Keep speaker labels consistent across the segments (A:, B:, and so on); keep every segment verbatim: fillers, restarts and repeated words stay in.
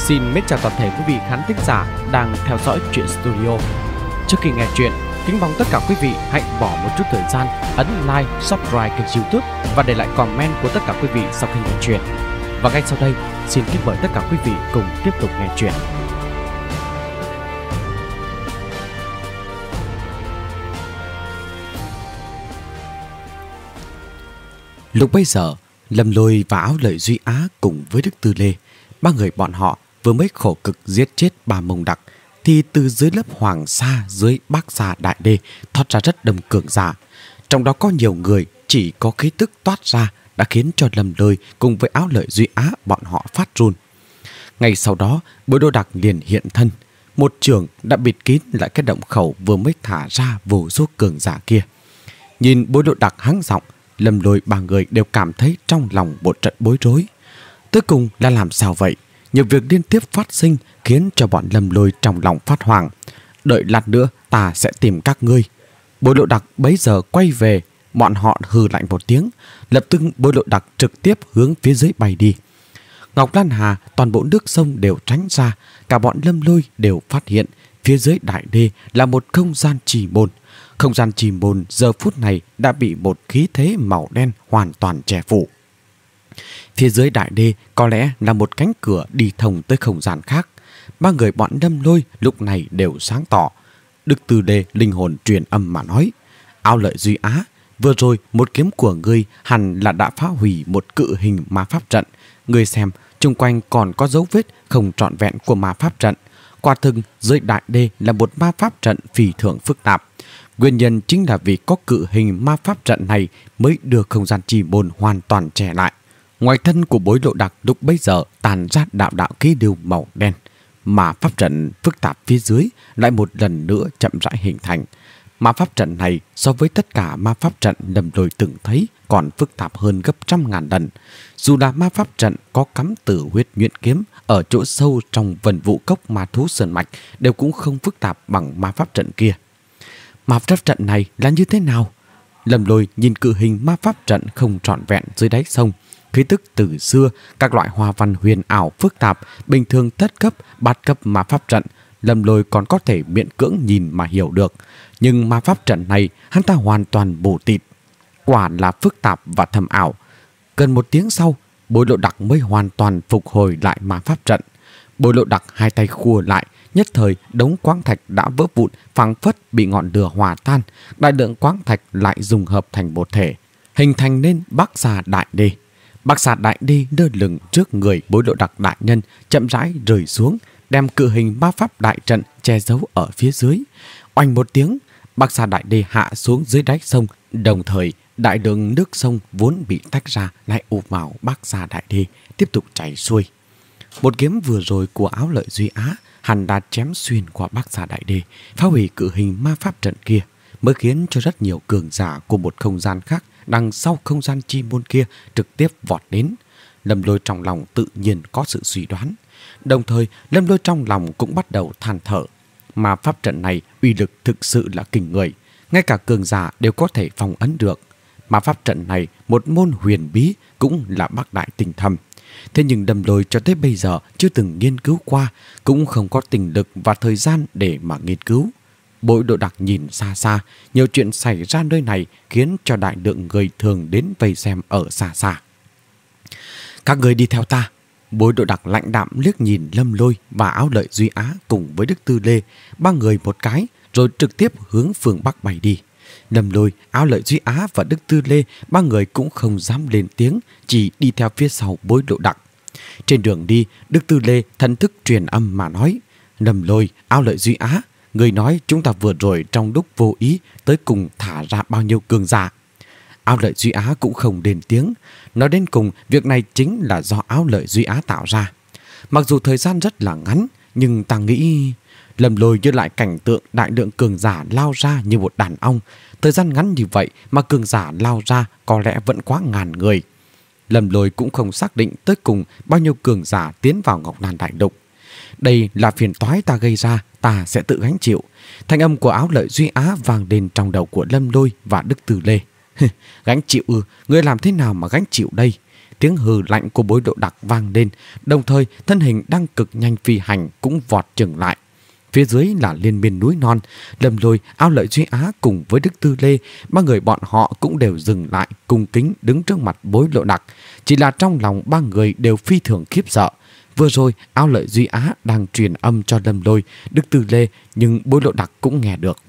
A: Xin mến chào toàn thể quý vị khán thính giả đang theo dõi Truyện Studio. Trước khi nghe chuyện, kính mong tất cả quý vị hãy bỏ một chút thời gian ấn like, subscribe kênh YouTube và để lại comment của tất cả quý vị sau khi nghe chuyện. Và ngay sau đây, xin kính mời tất cả quý vị cùng tiếp tục nghe chuyện. Lúc bấy giờ, Lâm Lôi và Áo Lợi Duy Á cùng với Đức Tư Lê, ba người bọn họ vừa mới khổ cực giết chết bà Mông Đặc, thì từ dưới lớp Hoàng Sa dưới Bắc Sa Đại Đê thoát ra rất đông cường giả. Trong đó có nhiều người chỉ có khí tức toát ra đã khiến cho Lâm Lôi cùng với Áo Lợi Duy Á bọn họ phát run. Ngay sau đó, Bối Đô Đặc liền hiện thân, một trường đã bịt kín lại cái động khẩu vừa mới thả ra vô số cường giả kia. Nhìn Bối Đô Đặc hắng giọng, Lâm Lôi ba người đều cảm thấy trong lòng một trận bối rối. Tới cùng là làm sao vậy? Nhiều việc liên tiếp phát sinh khiến cho bọn Lâm Lôi trong lòng phát hoảng. Đợi lát nữa ta sẽ tìm các ngươi. Bối Lộ Đặc bấy giờ quay về, bọn họ hừ lạnh một tiếng, lập tức Bối Lộ Đặc trực tiếp hướng phía dưới bay đi. Ngọc Lan Hà toàn bộ nước sông đều tránh ra, cả bọn Lâm Lôi đều phát hiện phía dưới đại đê là một không gian trì môn. Không gian trì môn giờ phút này đã bị một khí thế màu đen hoàn toàn che phủ. Phía dưới đại đê có lẽ là một cánh cửa đi thông tới không gian khác. Ba người bọn Lâm Lôi lúc này đều sáng tỏ. Đức Tư Lê linh hồn truyền âm mà nói: Áo Lợi Duy Á, vừa rồi một kiếm của ngươi hẳn là đã phá hủy một cự hình ma pháp trận. Ngươi xem, chung quanh còn có dấu vết không trọn vẹn của ma pháp trận. Quả thực dưới đại đê là một ma pháp trận phi thường phức tạp. Nguyên nhân chính là vì có cự hình ma pháp trận này mới đưa không gian trì môn hoàn toàn che lại. Ngoài thân của Bối Lộ Đặc lúc bấy giờ tàn ra đạo đạo khí lưu màu đen, mà pháp trận phức tạp phía dưới lại một lần nữa chậm rãi hình thành. Ma pháp trận này so với tất cả ma pháp trận Lâm Lôi từng thấy còn phức tạp hơn gấp trăm ngàn lần. Dù là ma pháp trận có cắm tử huyết nhuyễn kiếm ở chỗ sâu trong vần vũ cốc ma thú sơn mạch đều cũng không phức tạp bằng ma pháp trận kia. Ma pháp trận này là như thế nào? Lâm Lôi nhìn cự hình ma pháp trận không trọn vẹn dưới đáy sông. Khí tức từ xưa, các loại hoa văn huyền ảo phức tạp, bình thường thất cấp, bát cấp ma pháp trận, Lâm Lôi còn có thể miễn cưỡng nhìn mà hiểu được. Nhưng ma pháp trận này, hắn ta hoàn toàn bù tịt. Quả là phức tạp và thầm ảo. Gần một tiếng sau, Bối Lộ Đặc mới hoàn toàn phục hồi lại ma pháp trận. Bối Lộ Đặc hai tay khua lại, nhất thời đống quáng thạch đã vỡ vụn, phảng phất bị ngọn lửa hòa tan. Đại lượng quáng thạch lại dùng hợp thành một thể, hình thành nên Bắc Sa Đại Đê. Bắc Sa Đại Đê lơ lửng trước người Bối Lộ Đặc đại nhân, chậm rãi rơi xuống, đem cự hình ma pháp đại trận che giấu ở phía dưới. Oanh một tiếng, Bắc Sa Đại Đê hạ xuống dưới đáy sông, đồng thời đại lượng nước sông vốn bị tách ra lại ùa vào Bắc Sa Đại Đê, tiếp tục chảy xuôi. Một kiếm vừa rồi của Áo Lợi Duy Á hẳn đã chém xuyên qua Bắc Sa Đại Đê, phá hủy cự hình ma pháp trận kia, mới khiến cho rất nhiều cường giả của một không gian khác đằng sau không gian chi môn kia trực tiếp vọt đến. Lâm Lôi trong lòng tự nhiên có sự suy đoán. Đồng thời, Lâm Lôi trong lòng cũng bắt đầu than thở. Mà pháp trận này uy lực thực sự là kinh người, ngay cả cường giả đều có thể phòng ấn được. Mà pháp trận này một môn huyền bí, cũng là bác đại tinh thâm. Thế nhưng Lâm Lôi cho tới bây giờ chưa từng nghiên cứu qua, cũng không có tình lực và thời gian để mà nghiên cứu. Bối Độ Đặc nhìn xa xa, nhiều chuyện xảy ra nơi này khiến cho đại lượng người thường đến vây xem ở xa xa. Các người đi theo ta. Bối Độ Đặc lạnh đạm liếc nhìn Lâm Lôi và Áo Lợi Duy Á cùng với Đức Tư Lê, ba người một cái rồi trực tiếp hướng phương Bắc bay đi. Lâm Lôi, Áo Lợi Duy Á và Đức Tư Lê, ba người cũng không dám lên tiếng, chỉ đi theo phía sau Bối Độ Đặc. Trên đường đi, Đức Tư Lê thần thức truyền âm mà nói: Lâm Lôi, Áo Lợi Duy Á, người nói chúng ta vừa rồi trong lúc vô ý tới cùng thả ra bao nhiêu cường giả. Áo Lợi Duy Á cũng không lên tiếng. Nói đến cùng, việc này chính là do Áo Lợi Duy Á tạo ra. Mặc dù thời gian rất là ngắn, nhưng ta nghĩ... Lâm Lôi nhớ lại cảnh tượng đại lượng cường giả lao ra như một đàn ong. Thời gian ngắn như vậy mà cường giả lao ra có lẽ vẫn quá ngàn người. Lâm Lôi cũng không xác định tới cùng bao nhiêu cường giả tiến vào Ngọc Lan Đại Lục. Đây là phiền toái ta gây ra, ta sẽ tự gánh chịu. Thanh âm của Áo Lợi Duy Á vang lên trong đầu của Lâm Lôi và Đức Từ Lê. Gánh chịu ư? Người làm thế nào mà gánh chịu đây? tiếng hừ lạnh của Bối Lộ Đặc vang lên, đồng thời thân hình đang cực nhanh phi hành cũng vọt chừng lại. Phía dưới là liên miên núi non. Lâm Lôi, Ao Lợi Duy Á cùng với Đức Tư Lê, ba người bọn họ cũng đều dừng lại cung kính đứng trước mặt Bối Lộ Đặc. Chỉ là trong lòng ba người đều phi thường khiếp sợ. Vừa rồi Ao Lợi Duy Á đang truyền âm cho Lâm Lôi, Đức Tư Lê, nhưng Bối Lộ Đặc cũng nghe được.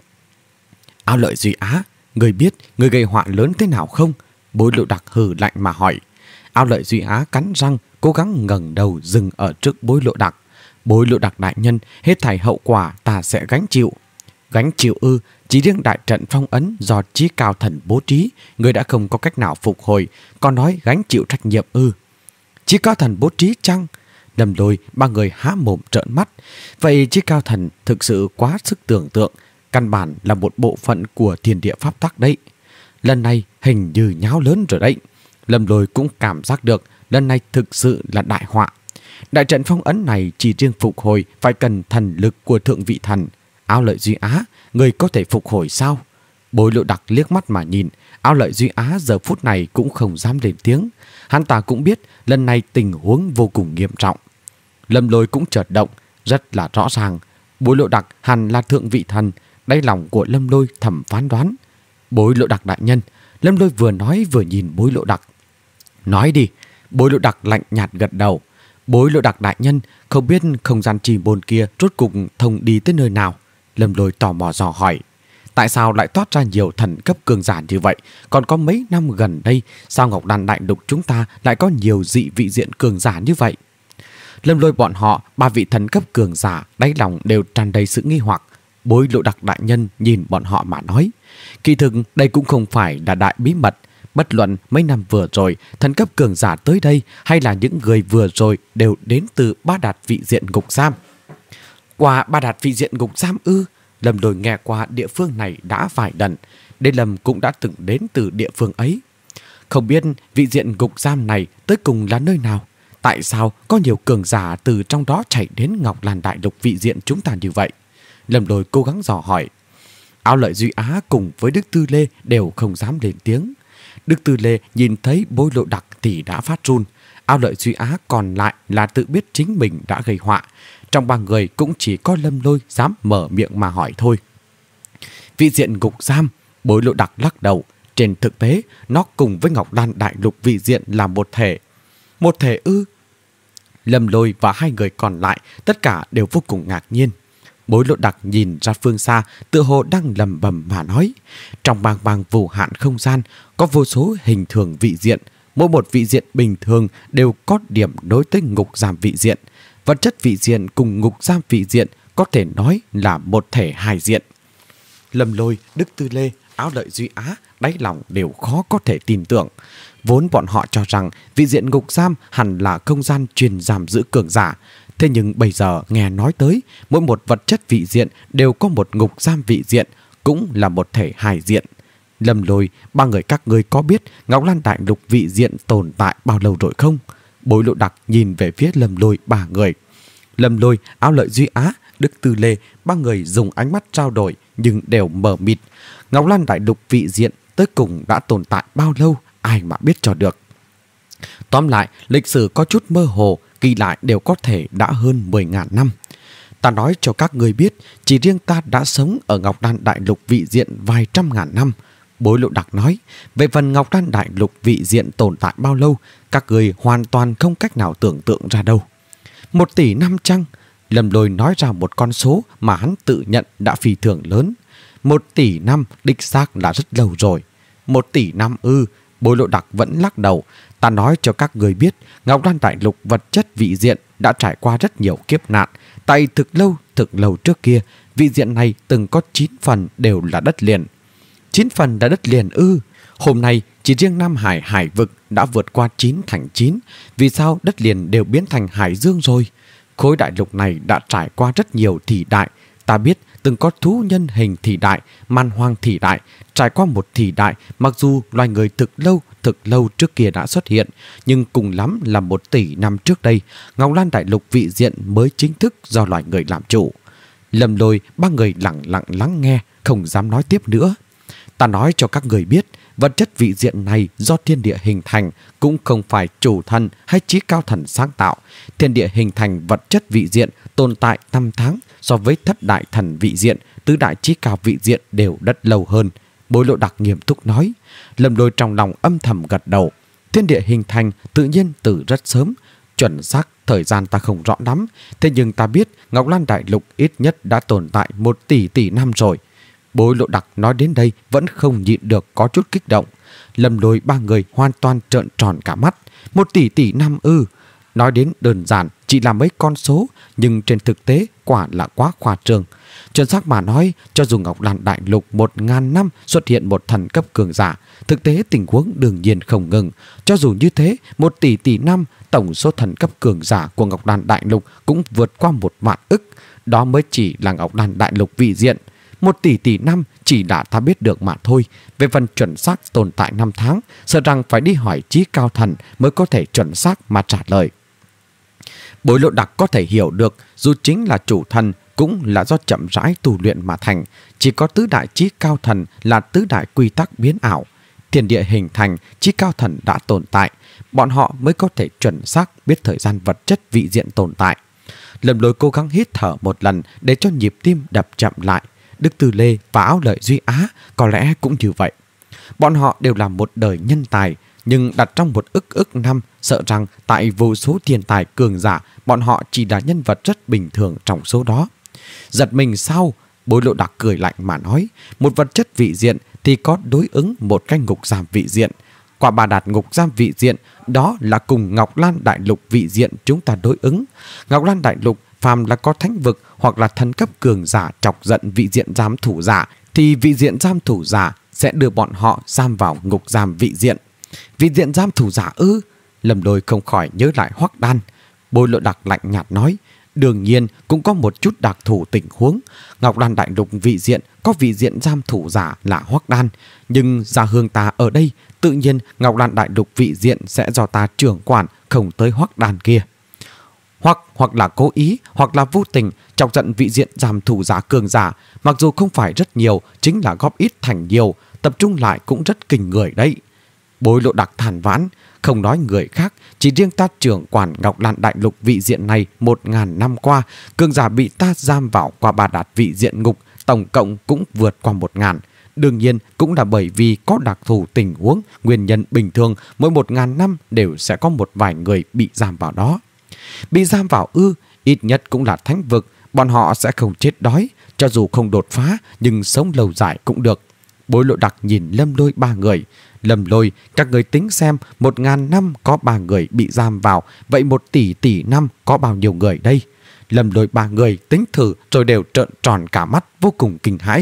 A: Ao Lợi Duy Á, người biết người gây họa lớn thế nào không? Bối Lộ Đặc hừ lạnh mà hỏi. Ao Lợi Duy Á cắn răng, cố gắng ngẩng đầu dừng ở trước Bối Lộ Đặc. Bối Lộ Đặc đại nhân, hết thảy hậu quả ta sẽ gánh chịu. Gánh chịu ư? Chỉ riêng đại trận phong ấn do Chí Cao Thần bố trí, người đã không có cách nào phục hồi, còn nói gánh chịu trách nhiệm ư? Chí Cao Thần bố trí chăng? Lâm Lôi, ba người há mồm trợn mắt. Vậy Chí Cao Thần thực sự quá sức tưởng tượng, căn bản là một bộ phận của thiên địa pháp tắc đấy. Lần này hình như nháo lớn rồi đấy. Lâm Lôi cũng cảm giác được lần này thực sự là đại họa. Đại trận phong ấn này chỉ riêng phục hồi phải cần thần lực của thượng vị thần. Ao Lợi Duy Á, người có thể phục hồi sao? Bối Lộ Đặc liếc mắt mà nhìn. Ao Lợi Duy Á giờ phút này cũng không dám lên tiếng. Hắn ta cũng biết lần này tình huống vô cùng nghiêm trọng. Lâm Lôi cũng chợt động, rất là rõ ràng. Bối Lộ Đặc hẳn là thượng vị thần. Đáy lòng của Lâm Lôi thầm phán đoán. Bối Lộ Đặc đại nhân. Lâm Lôi vừa nói vừa nhìn Bối Lộ Đặc. Nói đi. Bối Lộ Đặc lạnh nhạt gật đầu. Bối Lộ Đặc đại nhân, không biết không gian trì môn kia rốt cục thông đi tới nơi nào? Lâm Lôi tò mò dò hỏi. Tại sao lại toát ra nhiều thần cấp cường giả như vậy? Còn có mấy năm gần đây, sao Ngọc Đan đại lục chúng ta lại có nhiều dị vị diện cường giả như vậy? Lâm Lôi bọn họ, ba vị thần cấp cường giả, đáy lòng đều tràn đầy sự nghi hoặc. Bối Lộ Đặc đại nhân nhìn bọn họ mà nói. Kỳ thực đây cũng không phải là đại bí mật. Bất luận mấy năm vừa rồi, thần cấp cường giả tới đây hay là những người vừa rồi đều đến từ Ba Đạt vị diện ngục giam. Qua Ba Đạt vị diện ngục giam ư? Lâm Lôi nghe qua địa phương này đã vài lần. Đê Lâm cũng đã từng đến từ địa phương ấy. Không biết vị diện ngục giam này tới cùng là nơi nào? Tại sao có nhiều cường giả từ trong đó chạy đến Ngọc Lan đại lục vị diện chúng ta như vậy? Lâm Lôi cố gắng dò hỏi. Ao Lợi Duy Á cùng với Đức Tư Lê đều không dám lên tiếng. Đức Tư Lê nhìn thấy Bối Lộ Đặc thì đã phát run. Ao Lợi Duy Á còn lại là tự biết chính mình đã gây họa. Trong ba người cũng chỉ có Lâm Lôi dám mở miệng mà hỏi thôi. Vị diện ngục giam, Bối Lộ Đặc lắc đầu. Trên thực tế, nó cùng với Ngọc Lan đại lục vị diện là một thể. Một thể ư? Lâm Lôi và hai người còn lại tất cả đều vô cùng ngạc nhiên. Bối Lộ Đặc nhìn ra phương xa, tựa hồ đang lầm bầm mà nói. Trong bàng bàng vô hạn không gian, có vô số hình thường vị diện. Mỗi một vị diện bình thường đều có điểm nối tới ngục giam vị diện. Vật chất vị diện cùng ngục giam vị diện có thể nói là một thể hai diện. Lâm Lôi, Đức Tư Lê, Ao Lợi Duy Á, đáy lòng đều khó có thể tin tưởng. Vốn bọn họ cho rằng vị diện ngục giam hẳn là không gian chuyên giam giữ cường giả. Thế nhưng bây giờ nghe nói tới, mỗi một vật chất vị diện đều có một ngục giam vị diện, cũng là một thể hai diện. Lâm Lôi, ba người các ngươi có biết Ngọc Lan đại lục vị diện tồn tại bao lâu rồi không? Bối Lộ Đặc nhìn về phía Lâm Lôi ba người. Lâm Lôi, Ao Lợi Duy Á, Đức Tư Lê, ba người dùng ánh mắt trao đổi nhưng đều mờ mịt. Ngọc Lan đại lục vị diện tới cùng đã tồn tại bao lâu, ai mà biết cho được. Tóm lại, lịch sử có chút mơ hồ, ghi lại đều có thể đã hơn mười ngàn năm. Ta nói cho các người biết, chỉ riêng ta đã sống ở Ngọc Đan đại lục vị diện vài trăm ngàn năm. Bối Lộ Đặc nói, về phần Ngọc Đan đại lục vị diện tồn tại bao lâu, các người hoàn toàn không cách nào tưởng tượng ra đâu. Một tỷ năm chăng? Lâm Lôi nói ra một con số mà hắn tự nhận đã phi thường lớn. Một tỷ năm đích xác là rất lâu rồi. Một tỷ năm ư? Bối Lộ Đặc vẫn lắc đầu. Ta nói cho các người biết, Ngọc Đan đại lục vật chất vị diện đã trải qua rất nhiều kiếp nạn. Tại thực lâu, thực lâu trước kia, vị diện này từng có chín phần đều là đất liền. chín phần là đất liền ư? Hôm nay, chỉ riêng Nam Hải hải vực đã vượt qua chín thành chín. Vì sao đất liền đều biến thành hải dương rồi? Khối đại lục này đã trải qua rất nhiều thị đại. Ta biết từng có thú nhân hình thị đại, man hoang thị đại. Trải qua một thị đại, mặc dù loài người thực lâu, thực lâu trước kia đã xuất hiện, nhưng cùng lắm là một tỷ năm trước đây, Ngọc Lan đại lục vị diện mới chính thức do loài người làm chủ. Lâm Lôi, ba người lặng lặng lắng nghe, không dám nói tiếp nữa. Ta nói cho các người biết, vật chất vị diện này do thiên địa hình thành, cũng không phải chủ thần hay chí cao thần sáng tạo. Thiên địa hình thành vật chất vị diện tồn tại năm tháng, so với thất đại thần vị diện, tứ đại chí cao vị diện đều đất lâu hơn. Bối Lộ Đặc nghiêm túc nói. Lâm Lôi trong lòng âm thầm gật đầu. Thiên địa hình thành tự nhiên từ rất sớm, chuẩn xác thời gian ta không rõ lắm, thế nhưng ta biết Ngọc Lan Đại Lục ít nhất đã tồn tại một tỷ tỷ năm rồi. Bối Lộ Đặc nói đến đây vẫn không nhịn được có chút kích động. Lâm Lôi ba người hoàn toàn trợn tròn cả mắt. Một tỷ tỷ năm ư? Nói đến đơn giản chỉ là mấy con số, nhưng trên thực tế quả là quá khoa trương. Chuẩn xác mà nói, cho dù Ngọc Lan Đại Lục một ngàn năm xuất hiện một thần cấp cường giả, thực tế tình huống đương nhiên không ngừng. Cho dù như thế, một tỷ tỷ năm, tổng số thần cấp cường giả của Ngọc Lan Đại Lục cũng vượt qua một vạn ức. Đó mới chỉ là Ngọc Lan Đại Lục vị diện. Một tỷ tỷ năm chỉ đã ta biết được mà thôi. Về phần chuẩn xác tồn tại năm tháng, sợ rằng phải đi hỏi chí cao thần mới có thể chuẩn xác mà trả lời. Bối Lộ Đặc có thể hiểu được, dù chính là chủ thần cũng là do chậm rãi tu luyện mà thành. Chỉ có tứ đại chí cao thần là tứ đại quy tắc biến ảo. Thiên địa hình thành, chí cao thần đã tồn tại, bọn họ mới có thể chuẩn xác biết thời gian vật chất vị diện tồn tại. Lâm Lôi cố gắng hít thở một lần để cho nhịp tim đập chậm lại. Đức Tư Lê và Áo Lợi Duy Á có lẽ cũng như vậy. Bọn họ đều là một đời nhân tài, nhưng đặt trong một ức ức năm, sợ rằng tại vô số thiên tài cường giả, bọn họ chỉ là nhân vật rất bình thường trong số đó. Giật mình sao? Bối Lộ Đặc cười lạnh mà nói. Một vật chất vị diện thì có đối ứng một cái ngục giam vị diện. Quả Bà Đạt ngục giam vị diện, đó là cùng Ngọc Lan Đại Lục vị diện chúng ta đối ứng. Ngọc Lan Đại Lục phàm là có thánh vực hoặc là thần cấp cường giả chọc giận vị diện giam thủ giả, thì vị diện giam thủ giả sẽ đưa bọn họ giam vào ngục giam vị diện. Vị diện giam thủ giả ư? Lâm Lôi không khỏi nhớ lại Hoắc Đan. Bối Lộ Đặc lạnh nhạt nói. Đương nhiên cũng có một chút đặc thù tình huống. Ngọc Lan Đại Lục vị diện có vị diện giam thủ giả là Hoắc Đan, nhưng Gia Hương ta ở đây, tự nhiên Ngọc Lan Đại Lục vị diện sẽ do ta trưởng quản, không tới Hoắc Đan kia. Hoặc hoặc là cố ý, hoặc là vô tình chọc giận vị diện giam thủ giả cường giả, mặc dù không phải rất nhiều, chính là góp ít thành nhiều, tập trung lại cũng rất kinh người đấy. Bối Lộ Đặc than vãn. Không nói người khác, chỉ riêng ta trưởng quản Ngọc Lan Đại Lục vị diện này một ngàn năm qua, cường giả bị ta giam vào qua Bà Đạt vị diện ngục tổng cộng cũng vượt qua một ngàn. Đương nhiên cũng là bởi vì có đặc thù tình huống, nguyên nhân bình thường mỗi một ngàn năm đều sẽ có một vài người bị giam vào đó. Bị giam vào ư? Ít nhất cũng là thánh vực, bọn họ sẽ không chết đói, cho dù không đột phá nhưng sống lâu dài cũng được. Bối Lộ Đặc nhìn Lâm Lôi ba người. Lâm Lôi, các người tính xem, một ngàn năm có ba người bị giam vào, vậy một tỷ tỷ năm có bao nhiêu người đây? Lâm Lôi ba người tính thử rồi đều trợn tròn cả mắt, vô cùng kinh hãi.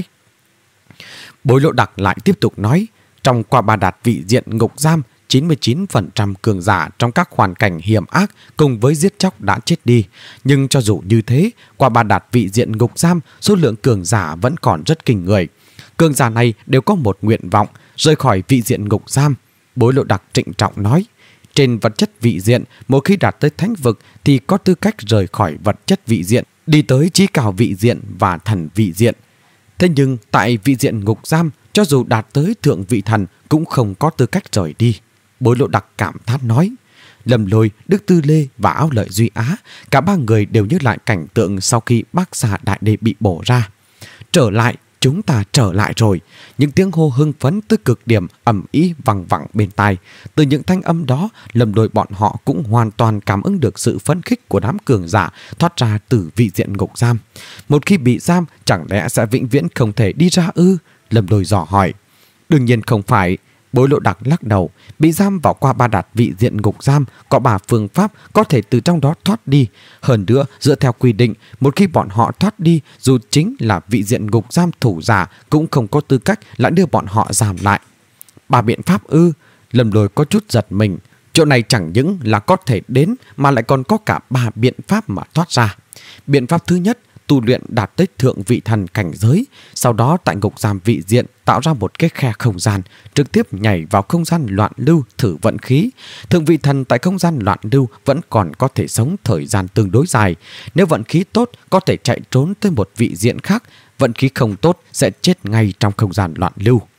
A: Bối Lộ Đặc lại tiếp tục nói, trong Qua Bà Đạt vị diện ngục giam, chín mươi chín phần trăm cường giả trong các hoàn cảnh hiểm ác cùng với giết chóc đã chết đi. Nhưng cho dù như thế, Qua Bà Đạt vị diện ngục giam, số lượng cường giả vẫn còn rất kinh người. Cường giả này đều có một nguyện vọng, rời khỏi vị diện ngục giam. Bối Lộ Đặc trịnh trọng nói, trên vật chất vị diện, một khi đạt tới thánh vực thì có tư cách rời khỏi vật chất vị diện, đi tới chí cao vị diện và thần vị diện. Thế nhưng tại vị diện ngục giam, cho dù đạt tới thượng vị thần cũng không có tư cách rời đi. Bối Lộ Đặc cảm thán nói. Lâm Lôi, Đức Tư Lê và Áo Lợi Duy Á, cả ba người đều nhớ lại cảnh tượng sau khi Bác Xà Đại Đế bị bổ ra. Trở lại, chúng ta trở lại rồi. Những tiếng hô hưng phấn tới cực điểm ầm ĩ vang vẳng bên tai. Từ những thanh âm đó, Lâm Lôi bọn họ cũng hoàn toàn cảm ứng được sự phấn khích của đám cường giả thoát ra từ vị diện ngục giam. Một khi bị giam, chẳng lẽ sẽ vĩnh viễn không thể đi ra ư? Lâm Lôi dò hỏi. Đương nhiên không phải. Bối Lộ Đặc lắc đầu. Bị giam vào Qua Bà Đạt vị diện ngục giam, có ba phương pháp có thể từ trong đó thoát đi. Hơn nữa, dựa theo quy định, một khi bọn họ thoát đi, dù chính là vị diện ngục giam thủ giả cũng không có tư cách lại đưa bọn họ giam lại. Ba biện pháp ư? Lâm Lôi có chút giật mình. Chỗ này chẳng những là có thể đến mà lại còn có cả ba biện pháp mà thoát ra. Biện pháp thứ nhất, tu luyện đạt tới thượng vị thần cảnh giới, sau đó tại ngục giam vị diện tạo ra một cái khe không gian, trực tiếp nhảy vào không gian loạn lưu thử vận khí. Thượng vị thần tại không gian loạn lưu vẫn còn có thể sống thời gian tương đối dài. Nếu vận khí tốt có thể chạy trốn tới một vị diện khác, vận khí không tốt sẽ chết ngay trong không gian loạn lưu.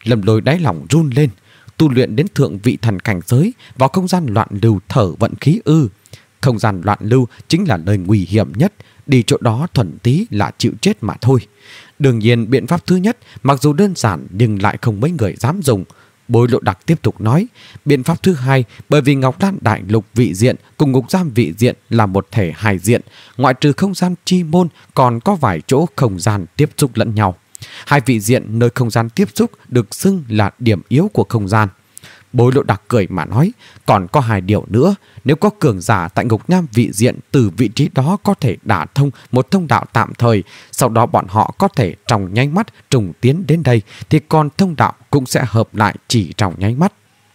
A: Lâm Lôi đáy lòng run lên. Tu luyện đến thượng vị thần cảnh giới vào không gian loạn lưu thở vận khí ư? Không gian loạn lưu chính là nơi nguy hiểm nhất, đi chỗ đó thuần tí là chịu chết mà thôi. Đương nhiên biện pháp thứ nhất mặc dù đơn giản nhưng lại không mấy người dám dùng. Bối Lộ Đặc tiếp tục nói, biện pháp thứ hai, bởi vì Ngọc Đan Đại Lục vị diện cùng ngục giam vị diện là một thể hai diện, ngoại trừ không gian chi môn còn có vài chỗ không gian tiếp xúc lẫn nhau. Hai vị diện nơi không gian tiếp xúc được xưng là điểm yếu của không gian. Bối Lộ Đặc cười mà nói, còn có hai điều nữa, nếu có cường giả tại ngục nham vị diện từ vị trí đó có thể đả thông một thông đạo tạm thời, sau đó bọn họ có thể trong nháy mắt trùng tiến đến đây, thì còn thông đạo cũng sẽ hợp lại chỉ trong nháy mắt.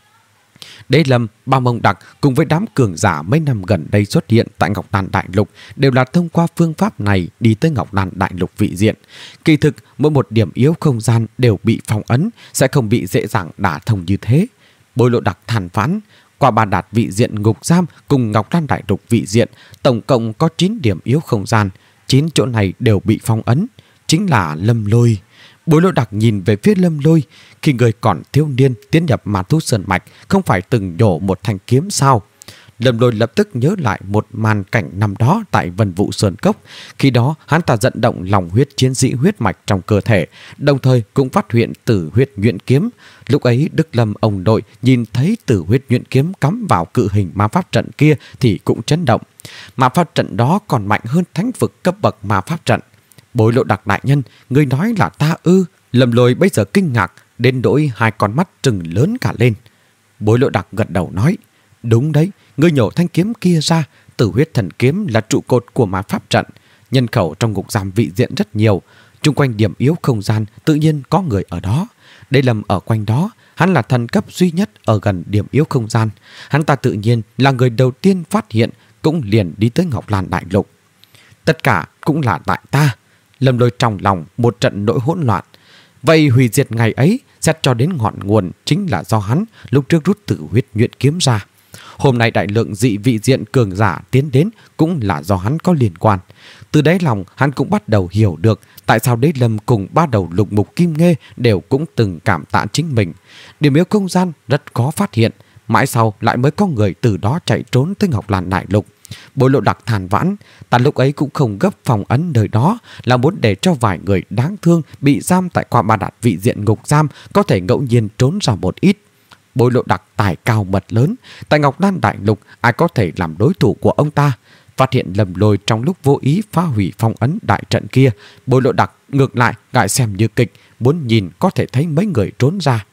A: Đế Lâm, Ba Mông Đặc cùng với đám cường giả mấy năm gần đây xuất hiện tại Ngọc Đan Đại Lục đều là thông qua phương pháp này đi tới Ngọc Đan Đại Lục vị diện. Kỳ thực, mỗi một điểm yếu không gian đều bị phong ấn, sẽ không bị dễ dàng đả thông như thế. Bối Lộ Đặc than vãn, qua Ba Đạt vị diện ngục giam cùng Ngọc Đan Đại Lục vị diện, tổng cộng có chín điểm yếu không gian, chín chỗ này đều bị phong ấn, chính là Lâm Lôi. Bối Lộ Đặc nhìn về phía Lâm Lôi, khi người còn thiếu niên tiến nhập Ma Thú Sơn Mạch không phải từng nhổ một thanh kiếm sao? Lâm Lôi lập tức nhớ lại một màn cảnh năm đó tại Vân Vũ Sơn Cốc. Khi đó hắn ta vận động lòng huyết chiến sĩ huyết mạch trong cơ thể, đồng thời cũng phát hiện tử huyết nhuyễn kiếm. Lúc ấy Đức Lâm ông đội nhìn thấy tử huyết nhuyễn kiếm cắm vào cự hình ma pháp trận kia thì cũng chấn động. Ma pháp trận đó còn mạnh hơn thánh vực cấp bậc ma pháp trận. Bối Lộ Đặc đại nhân, ngươi nói là ta ư? Lâm Lôi bây giờ kinh ngạc đến nỗi hai con mắt trừng lớn cả lên. Bối Lộ Đặc gật đầu nói, đúng đấy, ngươi nhổ thanh kiếm kia ra, tử huyết thần kiếm là trụ cột của ma pháp trận. Nhân khẩu trong ngục giam vị diện rất nhiều, chung quanh điểm yếu không gian tự nhiên có người ở đó. Đây Lâm ở quanh đó, hắn là thần cấp duy nhất ở gần điểm yếu không gian. Hắn ta tự nhiên là người đầu tiên phát hiện, cũng liền đi tới Ngọc Lan Đại Lục. Tất cả cũng là tại ta. Lâm Lôi trong lòng một trận nỗi hỗn loạn. Vậy hủy diệt ngày ấy xét cho đến ngọn nguồn chính là do hắn lúc trước rút tử huyết nhuyễn kiếm ra. Hôm nay đại lượng dị vị diện cường giả tiến đến cũng là do hắn có liên quan. Từ đáy lòng hắn cũng bắt đầu hiểu được tại sao Đế Lâm cùng ba đầu lục mục kim nghê đều cũng từng cảm tạ chính mình. Điểm yếu không gian rất khó phát hiện, mãi sau lại mới có người từ đó chạy trốn tới Ngọc Lan Đại Lục. Bối Lộ Đặc than vãn, ta lúc ấy cũng không gấp phòng ấn nơi đó, là muốn để cho vài người đáng thương bị giam tại qua Ba Đạt vị diện ngục giam có thể ngẫu nhiên trốn ra một ít. Bối Lộ Đặc tài cao mật lớn, tại Ngọc Đan Đại Lục ai có thể làm đối thủ của ông ta? Phát hiện Lâm Lôi trong lúc vô ý phá hủy phong ấn đại trận kia, Bối Lộ Đặc ngược lại ngại xem như kịch, muốn nhìn có thể thấy mấy người trốn ra.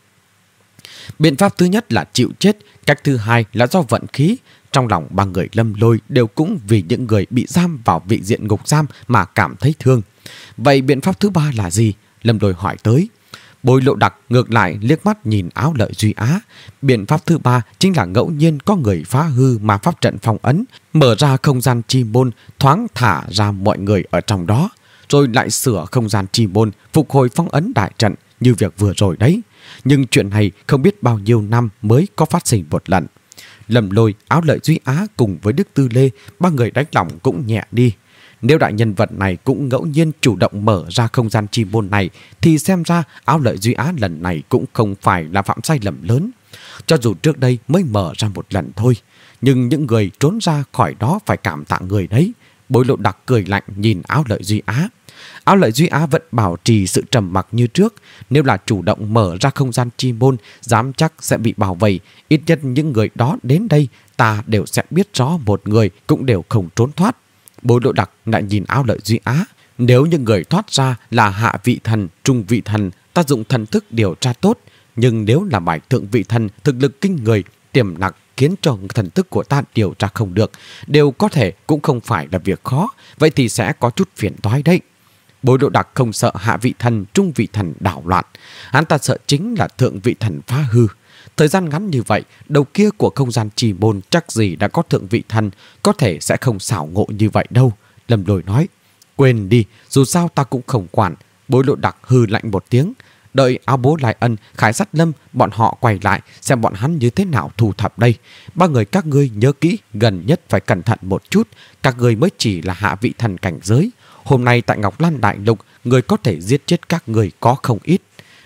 A: Biện pháp thứ nhất là chịu chết, cách thứ hai là do vận khí. Trong lòng ba người Lâm Lôi đều cũng vì những người bị giam vào vị diện ngục giam mà cảm thấy thương. Vậy biện pháp thứ ba là gì? Lâm Lôi hỏi tới. Bối Lộ Đặc ngược lại liếc mắt nhìn Áo Lợi Duy Á. Biện pháp thứ ba chính là ngẫu nhiên có người phá hư ma pháp trận phong ấn, mở ra không gian chi môn, thoáng thả ra mọi người ở trong đó, rồi lại sửa không gian chi môn, phục hồi phong ấn đại trận như việc vừa rồi đấy. Nhưng chuyện này không biết bao nhiêu năm mới có phát sinh một lần. Lâm Lôi, Áo Lợi Duy Á cùng với Đức Tư Lê, ba người đánh lòng cũng nhẹ đi. Nếu đại nhân vật này cũng ngẫu nhiên chủ động mở ra không gian chi môn này thì xem ra Áo Lợi Duy Á lần này cũng không phải là phạm sai lầm lớn. Cho dù trước đây mới mở ra một lần thôi, nhưng những người trốn ra khỏi đó phải cảm tạ người đấy. Bối Lộ Đặc cười lạnh nhìn Áo Lợi Duy Á. Áo Lợi Duy Á vẫn bảo trì sự trầm mặc như trước. Nếu là chủ động mở ra không gian chi môn, dám chắc sẽ bị bảo vệ. Ít nhất những người đó đến đây ta đều sẽ biết rõ một người cũng đều không trốn thoát. Bối Lộ Đặc lại nhìn Áo Lợi Duy Á. Nếu những người thoát ra là hạ vị thần, trung vị thần, ta dụng thần thức điều tra tốt. Nhưng nếu là bài thượng vị thần, thực lực kinh người, tiềm nặng khiến cho thần thức của ta điều tra không được, đều có thể cũng không phải là việc khó. Vậy thì sẽ có chút phiền toái đấy. Bối Lộ Đặc không sợ hạ vị thần, trung vị thần đảo loạn. Hắn ta sợ chính là thượng vị thần phá hư. Thời gian ngắn như vậy, đầu kia của không gian trì môn chắc gì đã có thượng vị thần, có thể sẽ không xảo ngộ như vậy đâu. Lâm Lôi nói, quên đi, dù sao ta cũng không quản. Bối Lộ Đặc hư lạnh một tiếng. Đợi Áo Bố Lai Ân, Khải Sát Lâm, bọn họ quay lại xem bọn hắn như thế nào thu thập đây. Ba người các ngươi nhớ kỹ, gần nhất phải cẩn thận một chút. Các ngươi mới chỉ là hạ vị thần cảnh giới. Hôm nay tại Ngọc Lan Đại Lục, người có thể giết chết các người có không ít.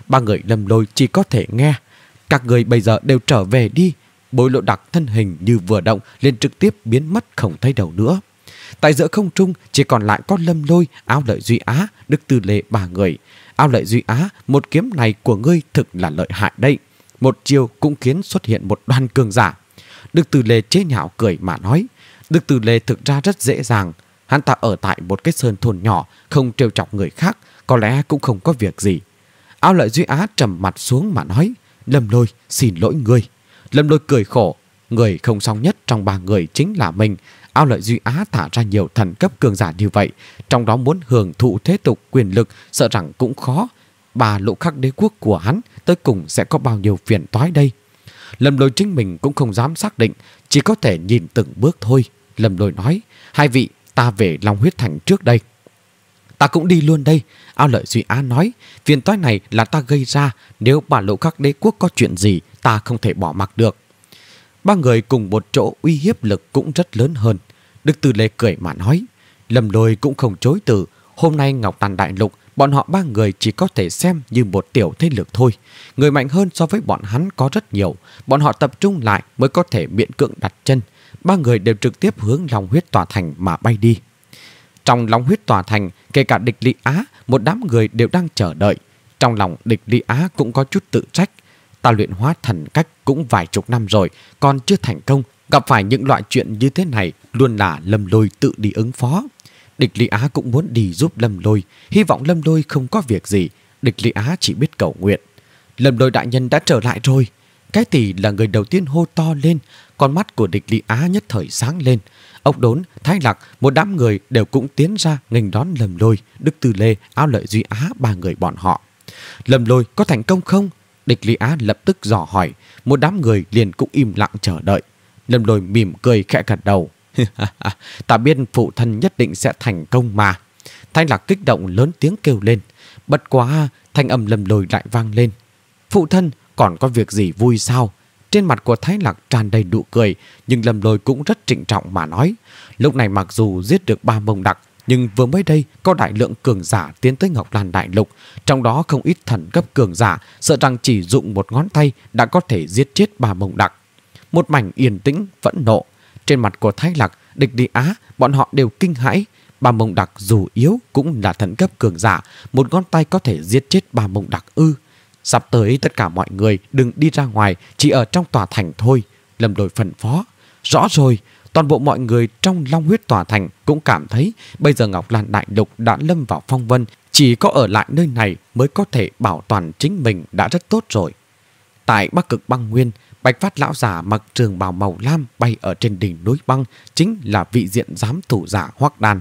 A: Ba người Lâm Lôi chỉ có thể nghe. Các người bây giờ đều trở về đi. Bối Lộ Đặc thân hình như vừa động liền trực tiếp biến mất không thấy đâu nữa. Tại giữa không trung chỉ còn lại có Lâm Lôi, Áo Lợi Duy Á, Đức Tư Lê ba người. Áo Lợi Duy Á, một kiếm này của ngươi thực là lợi hại đây. Một chiều cũng khiến xuất hiện một đoàn cường giả. Đức Tư Lê chế nhạo cười mà nói. Đức Tư Lê thực ra rất dễ dàng. Hắn ta ở tại một cái sơn thôn nhỏ, không trêu chọc người khác, có lẽ cũng không có việc gì. Áo Lợi Duy Á trầm mặt xuống mà nói. Lâm Lôi, xin lỗi ngươi. Lâm Lôi cười khổ. Người không xong nhất trong ba người chính là mình. Áo Lợi Duy Á thả ra nhiều thần cấp cường giả như vậy, trong đó muốn hưởng thụ thế tục quyền lực sợ rằng cũng khó. Bà Lục Khắc đế quốc của hắn tới cùng sẽ có bao nhiêu phiền toái đây? Lâm Lôi chính mình cũng không dám xác định, chỉ có thể nhìn từng bước thôi. Lâm Lôi nói, hai vị, ta về Long Huyết Thành trước đây. Ta cũng đi luôn đây. Áo Lợi Duy Á nói, phiền toái này là ta gây ra, nếu bà Lục Khắc đế quốc có chuyện gì, ta không thể bỏ mặc được. Ba người cùng một chỗ uy hiếp lực cũng rất lớn hơn. Đức Tư Lê cười mà nói. Lâm Lôi cũng không chối từ. Hôm nay Ngọc Tàn Đại Lục, bọn họ ba người chỉ có thể xem như một tiểu thế lực thôi. Người mạnh hơn so với bọn hắn có rất nhiều. Bọn họ tập trung lại mới có thể miễn cưỡng đặt chân. Ba người đều trực tiếp hướng Long Huyết Tòa Thành mà bay đi. Trong Long Huyết Tòa Thành, kể cả Địch Ly Á, một đám người đều đang chờ đợi. Trong lòng Địch Ly Á cũng có chút tự trách. Ta luyện hóa thần cách cũng vài chục năm rồi, còn chưa thành công. Gặp phải những loại chuyện như thế này luôn là Lâm Lôi tự đi ứng phó. Địch Ly Á cũng muốn đi giúp Lâm Lôi, hy vọng Lâm Lôi không có việc gì. Địch Ly Á chỉ biết cầu nguyện. Lâm Lôi đại nhân đã trở lại rồi. Cái tỷ là người đầu tiên hô to lên. Con mắt của Địch Ly Á nhất thời sáng lên. Ốc Đốn, Thái Lạc, một đám người đều cũng tiến ra nghênh đón Lâm Lôi, Đức Tư Lê, Áo Lợi Duy Á, ba người bọn họ. Lâm Lôi có thành công không? Địch Ly Á lập tức dò hỏi. Một đám người liền cũng im lặng chờ đợi. Lâm Lôi mỉm cười khẽ gật đầu. Ta biết phụ thân nhất định sẽ thành công mà. Thái Lạc kích động lớn tiếng kêu lên. Bất quá thanh âm Lâm Lôi lại vang lên. Phụ thân còn có việc gì vui sao? Trên mặt của Thái Lạc tràn đầy nụ cười, nhưng Lâm Lôi cũng rất trịnh trọng mà nói. Lúc này mặc dù giết được ba Mông Đặc, nhưng vừa mới đây có đại lượng cường giả tiến tới Ngọc Lan Đại Lục, trong đó không ít thần cấp cường giả, sợ rằng chỉ dụng một ngón tay đã có thể giết chết ba Mông Đặc. Một mảnh yên tĩnh, phẫn nộ. Trên mặt của Thái Lạc, Địch Ly Á, bọn họ đều kinh hãi. Ba Mông Đặc dù yếu cũng là thần cấp cường giả, một ngón tay có thể giết chết ba Mông Đặc ư? Sắp tới tất cả mọi người đừng đi ra ngoài, chỉ ở trong tòa thành thôi. Lâm Lôi phân phó. Rõ rồi. Toàn bộ mọi người trong Long Huyết Tòa Thành cũng cảm thấy bây giờ Ngọc Lan Đại Lục đã lâm vào phong vân, chỉ có ở lại nơi này mới có thể bảo toàn chính mình đã rất tốt rồi. Tại Bắc Cực Băng Nguyên, Bạch Phát lão giả mặc trường bào màu lam bay ở trên đỉnh núi băng chính là vị diện giám thủ giả Hoắc Đan.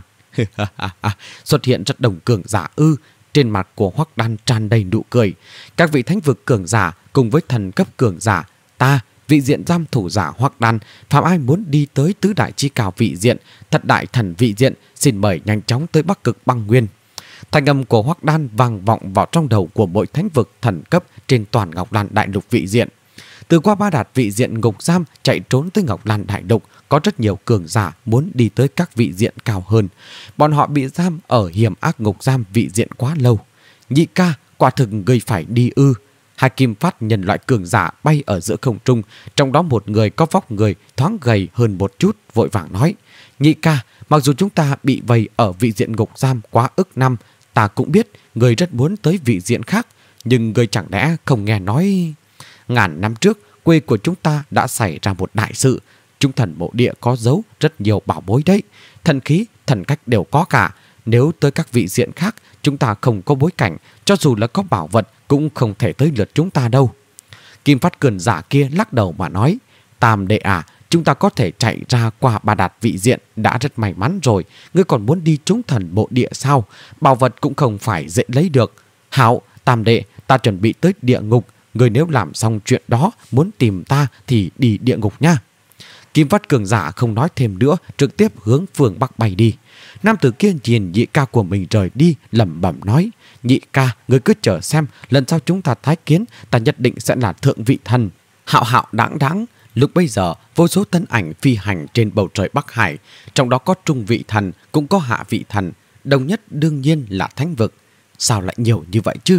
A: Xuất hiện rất đông cường giả ư? Trên mặt của Hoắc Đan tràn đầy nụ cười. Các vị thánh vực cường giả cùng với thần cấp cường giả, ta vị diện giám thủ giả Hoắc Đan, phạm ai muốn đi tới tứ đại chi cao vị diện, thất đại thần vị diện, xin mời nhanh chóng tới Bắc Cực Băng Nguyên. Thanh âm của Hoắc Đan vang vọng vào trong đầu của mỗi thánh vực thần cấp trên toàn Ngọc Lan Đại Lục vị diện. Từ qua ba đạt vị diện ngục giam chạy trốn tới Ngọc Lan Đại Lục, có rất nhiều cường giả muốn đi tới các vị diện cao hơn. Bọn họ bị giam ở hiểm ác ngục giam vị diện quá lâu. Nhị ca, quả thực người phải đi ư? Hai kim phát nhân loại cường giả bay ở giữa không trung, trong đó một người có vóc người thoáng gầy hơn một chút, vội vàng nói. Nhị ca, mặc dù chúng ta bị vây ở vị diện ngục giam quá ức năm, ta cũng biết người rất muốn tới vị diện khác, nhưng người chẳng lẽ không nghe nói... Ngàn năm trước, quê của chúng ta đã xảy ra một đại sự. Chúng thần mộ địa có giấu rất nhiều bảo bối đấy. Thần khí, thần cách đều có cả. Nếu tới các vị diện khác, chúng ta không có bối cảnh, cho dù là có bảo vật cũng không thể tới lượt chúng ta đâu. Kim phát cường giả kia lắc đầu mà nói. Tam đệ à, chúng ta có thể chạy ra qua ba đạt vị diện đã rất may mắn rồi. Ngươi còn muốn đi trúng thần mộ địa sao? Bảo vật cũng không phải dễ lấy được. Hảo, tam đệ, ta chuẩn bị tới địa ngục. Người nếu làm xong chuyện đó muốn tìm ta thì đi địa ngục nha. Kim phát cường giả không nói thêm nữa, trực tiếp hướng phương Bắc bay đi. Nam tử kia nhìn nhị ca của mình rời đi, lẩm bẩm nói. Nhị ca, người cứ chờ xem, lần sau chúng ta tái kiến, ta nhất định sẽ là thượng vị thần. Hạo hạo đáng đáng. Lúc bây giờ, vô số thân ảnh phi hành trên bầu trời Bắc Hải, trong đó có trung vị thần, cũng có hạ vị thần. Đồng nhất đương nhiên là thánh vực. Sao lại nhiều như vậy chứ?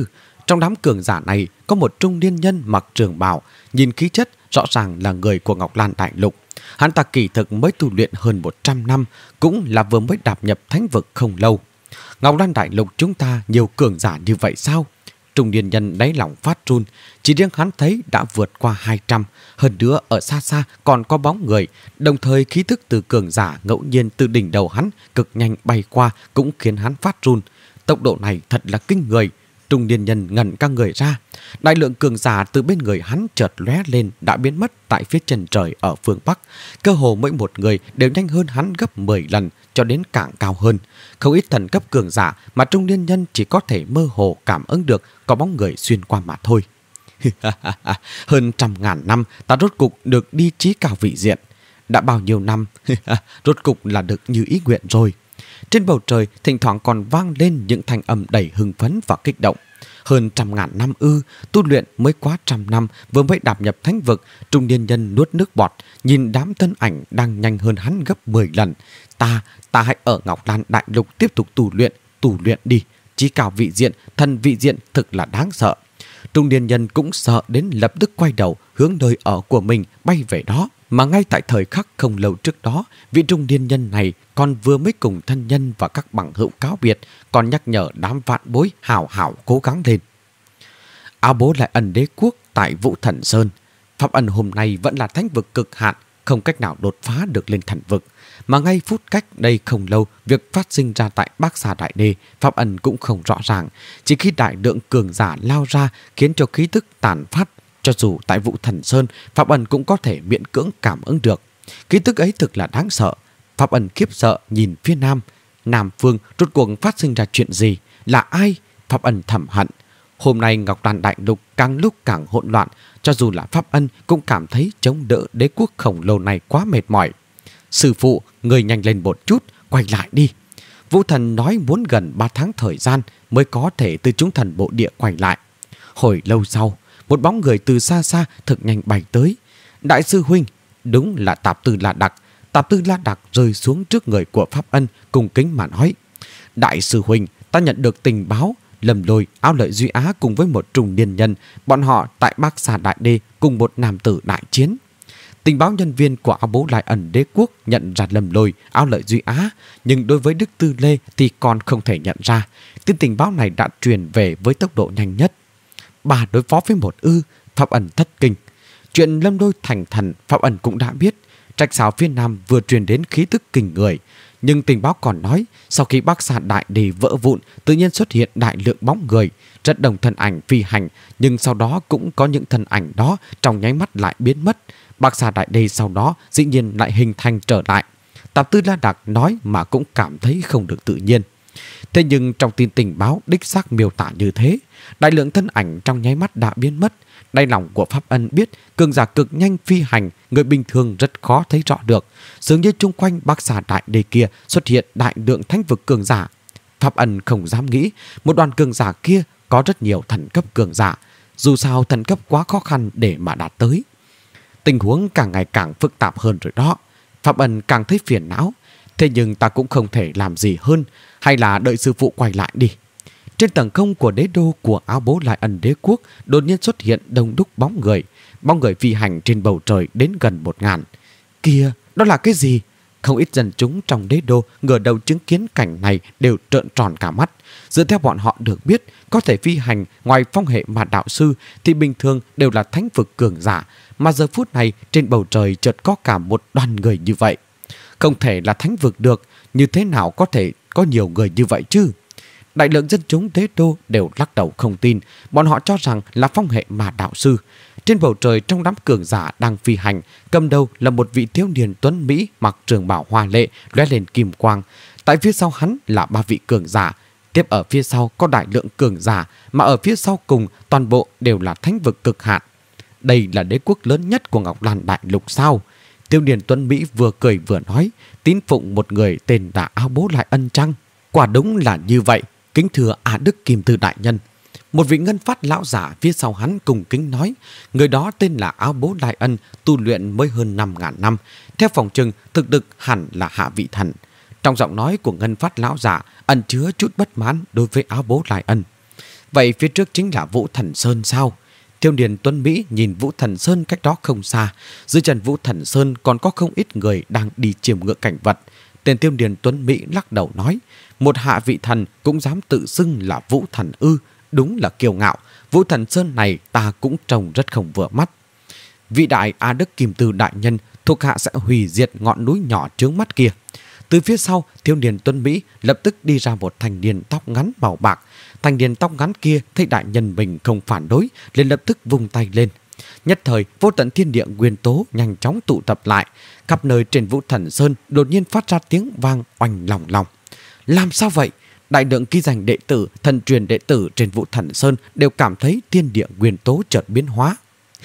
A: Trong đám cường giả này có một trung niên nhân mặc trường bào, nhìn khí chất rõ ràng là người của Ngọc Lan Đại Lục. Hắn ta kỳ thực mới tu luyện hơn một trăm năm, cũng là vừa mới đạp nhập thánh vực không lâu. Ngọc Lan Đại Lục chúng ta nhiều cường giả như vậy sao? Trung niên nhân đáy lòng phát run, chỉ riêng hắn thấy đã vượt qua hai trăm, hơn nữa ở xa xa còn có bóng người, đồng thời khí thức từ cường giả ngẫu nhiên từ đỉnh đầu hắn cực nhanh bay qua cũng khiến hắn phát run. Tốc độ này thật là kinh người. Trung niên nhân ngẩn các người ra, đại lượng cường giả từ bên người hắn chợt lóe lên đã biến mất tại phía chân trời ở phương Bắc. Cơ hồ mỗi một người đều nhanh hơn hắn gấp mười lần, cho đến càng cao hơn. Không ít thần cấp cường giả mà trung niên nhân chỉ có thể mơ hồ cảm ứng được có bóng người xuyên qua mà thôi. Hơn trăm ngàn năm ta rốt cục được đi trí cao vị diện. Đã bao nhiêu năm rốt cục là được như ý nguyện rồi. Trên bầu trời thỉnh thoảng còn vang lên những thanh âm đầy hưng phấn và kích động. Hơn trăm ngàn năm ư, tu luyện mới quá trăm năm, vừa mới đạp nhập thánh vực. Trung niên nhân nuốt nước bọt, nhìn đám thân ảnh đang nhanh hơn hắn gấp mười lần. Ta, ta hãy ở Ngọc Lan Đại Lục tiếp tục tu luyện, tu luyện đi. Chí cao vị diện, thần vị diện thực là đáng sợ. Trung niên nhân cũng sợ đến lập tức quay đầu hướng nơi ở của mình bay về đó. Mà ngay tại thời khắc không lâu trước đó, vị trung niên nhân này còn vừa mới cùng thân nhân và các bằng hữu cáo biệt, còn nhắc nhở đám vạn bối hảo hảo cố gắng lên. Áo bố lại ẩn đế quốc tại Vũ Thần Sơn. Pháp ẩn hôm nay vẫn là thánh vực cực hạn, không cách nào đột phá được lên thần vực. Mà ngay phút cách đây không lâu, việc phát sinh ra tại Bắc Xà Đại Đê, Pháp ẩn cũng không rõ ràng. Chỉ khi đại lượng cường giả lao ra khiến cho khí tức tàn phát. Cho dù tại Vũ Thần Sơn, Pháp ẩn cũng có thể miễn cưỡng cảm ứng được. Khí tức ấy thực là đáng sợ. Pháp ẩn khiếp sợ nhìn phía nam. Nam phương rốt cuộc phát sinh ra chuyện gì? Là ai? Pháp ẩn thầm hận. Hôm nay Ngọc Lan Đại Lục càng lúc càng hỗn loạn. Cho dù là Pháp ân cũng cảm thấy chống đỡ đế quốc khổng lồ này quá mệt mỏi. Sư phụ, người nhanh lên một chút, quay lại đi. Vũ Thần nói muốn gần ba tháng thời gian mới có thể từ chúng thần bộ địa quay lại. Hồi lâu sau, một bóng người từ xa xa thực nhanh bay tới. Đại sư huynh, đúng là Tạp Tư La Đặc. Tạp Tư La Đặc rơi xuống trước người của Pháp ân, cùng kính mà nói: Đại sư huynh, ta nhận được tình báo, Lâm Lôi, Áo Lợi Duy Á cùng với một trung niên nhân, bọn họ tại Bắc Xà Đại Đê cùng một nam tử đại chiến. Tình báo nhân viên của Áo Bố Lại Ẩn Đế quốc nhận ra Lâm Lôi, Áo Lợi Duy Á, nhưng đối với Đức Tư Lê thì còn không thể nhận ra. Tin tình báo này đã truyền về với tốc độ nhanh nhất. Bà đối phó với một ư, Pháp ẩn thất kinh. Chuyện Lâm Lôi thành thần, Pháp ẩn cũng đã biết. Trạch xảo phía nam vừa truyền đến khí tức kinh người. Nhưng tình báo còn nói, sau khi Bắc Xà Đại Đê vỡ vụn, tự nhiên xuất hiện đại lượng bóng người, rất đông thân ảnh phi hành, nhưng sau đó cũng có những thân ảnh đó trong nháy mắt lại biến mất. Bắc Xà Đại Đê sau đó dĩ nhiên lại hình thành trở lại. Tạp Tư La Đặc nói mà cũng cảm thấy không được tự nhiên. Thế nhưng trong tin tình báo đích xác miêu tả như thế, đại lượng thân ảnh trong nháy mắt đã biến mất. Đáy lòng của Pháp ân biết cường giả cực nhanh phi hành, người bình thường rất khó thấy rõ được. Dường như chung quanh Bắc Xà Đại Đê kia xuất hiện đại lượng thánh vực cường giả. Pháp ân không dám nghĩ một đoàn cường giả kia có rất nhiều thần cấp cường giả. Dù sao thần cấp quá khó khăn để mà đạt tới. Tình huống càng ngày càng phức tạp hơn rồi đó. Pháp ân càng thấy phiền não. Thế nhưng ta cũng không thể làm gì hơn, hay là đợi sư phụ quay lại đi. Trên tầng không của đế đô của Áo Bố Lại Ẩn Đế quốc đột nhiên xuất hiện đông đúc bóng người. Bóng người phi hành trên bầu trời đến gần một ngàn. Kìa, đó là cái gì? Không ít dân chúng trong đế đô ngửa đầu chứng kiến cảnh này đều trợn tròn cả mắt. Dựa theo bọn họ được biết, có thể phi hành ngoài phong hệ mà đạo sư thì bình thường đều là thánh vực cường giả. Mà giờ phút này trên bầu trời chợt có cả một đoàn người như vậy. Không thể là thánh vực được, như thế nào có thể có nhiều người như vậy chứ? Đại lượng dân chúng đế đô đều lắc đầu không tin, bọn họ cho rằng là phong hệ mà đạo sư. Trên bầu trời trong đám cường giả đang phi hành, cầm đầu là một vị thiếu niên tuấn Mỹ mặc trường bào hoa lệ, lóe lên kim quang. Tại phía sau hắn là ba vị cường giả, tiếp ở phía sau có đại lượng cường giả, mà ở phía sau cùng toàn bộ đều là thánh vực cực hạn. Đây là đế quốc lớn nhất của Ngọc Lan Đại Lục sao? Tiêu Điền Tuấn Mỹ vừa cười vừa nói, tín phụng một người tên là Áo Bố Lại Ân chăng? Quả đúng là như vậy, kính thưa Á Đức Kim Thư đại nhân. Một vị ngân phát lão giả phía sau hắn cùng kính nói, người đó tên là Áo Bố Lại Ân, tu luyện mới hơn năm ngàn năm. Theo phòng trừng, thực lực hẳn là hạ vị thần. Trong giọng nói của ngân phát lão giả ẩn chứa chút bất mãn đối với Áo Bố Lại Ân. Vậy phía trước chính là Vũ Thần Sơn sao? Tiêu Điền Tuấn Mỹ nhìn Vũ Thần Sơn cách đó không xa. Dưới chân Vũ Thần Sơn còn có không ít người đang đi chiêm ngưỡng cảnh vật. Tên Tiêu Điền Tuấn Mỹ lắc đầu nói, một hạ vị thần cũng dám tự xưng là Vũ Thần ư? Đúng là kiêu ngạo. Vũ Thần Sơn này ta cũng trông rất không vừa mắt. Vị đại A Đức Kim Từ đại nhân, thuộc hạ sẽ hủy diệt ngọn núi nhỏ trướng mắt kia. Từ phía sau, Tiêu Điền Tuấn Mỹ lập tức đi ra một thanh niên tóc ngắn màu bạc. Thanh niên tóc ngắn kia thấy đại nhân mình không phản đối, liền lập tức vung tay lên. Nhất thời, vô tận thiên địa nguyên tố nhanh chóng tụ tập lại. Khắp nơi trên Vũ Thần Sơn đột nhiên phát ra tiếng vang oanh lòng lòng. Làm sao vậy? Đại lượng ký danh đệ tử, thần truyền đệ tử trên Vũ Thần Sơn đều cảm thấy thiên địa nguyên tố chợt biến hóa.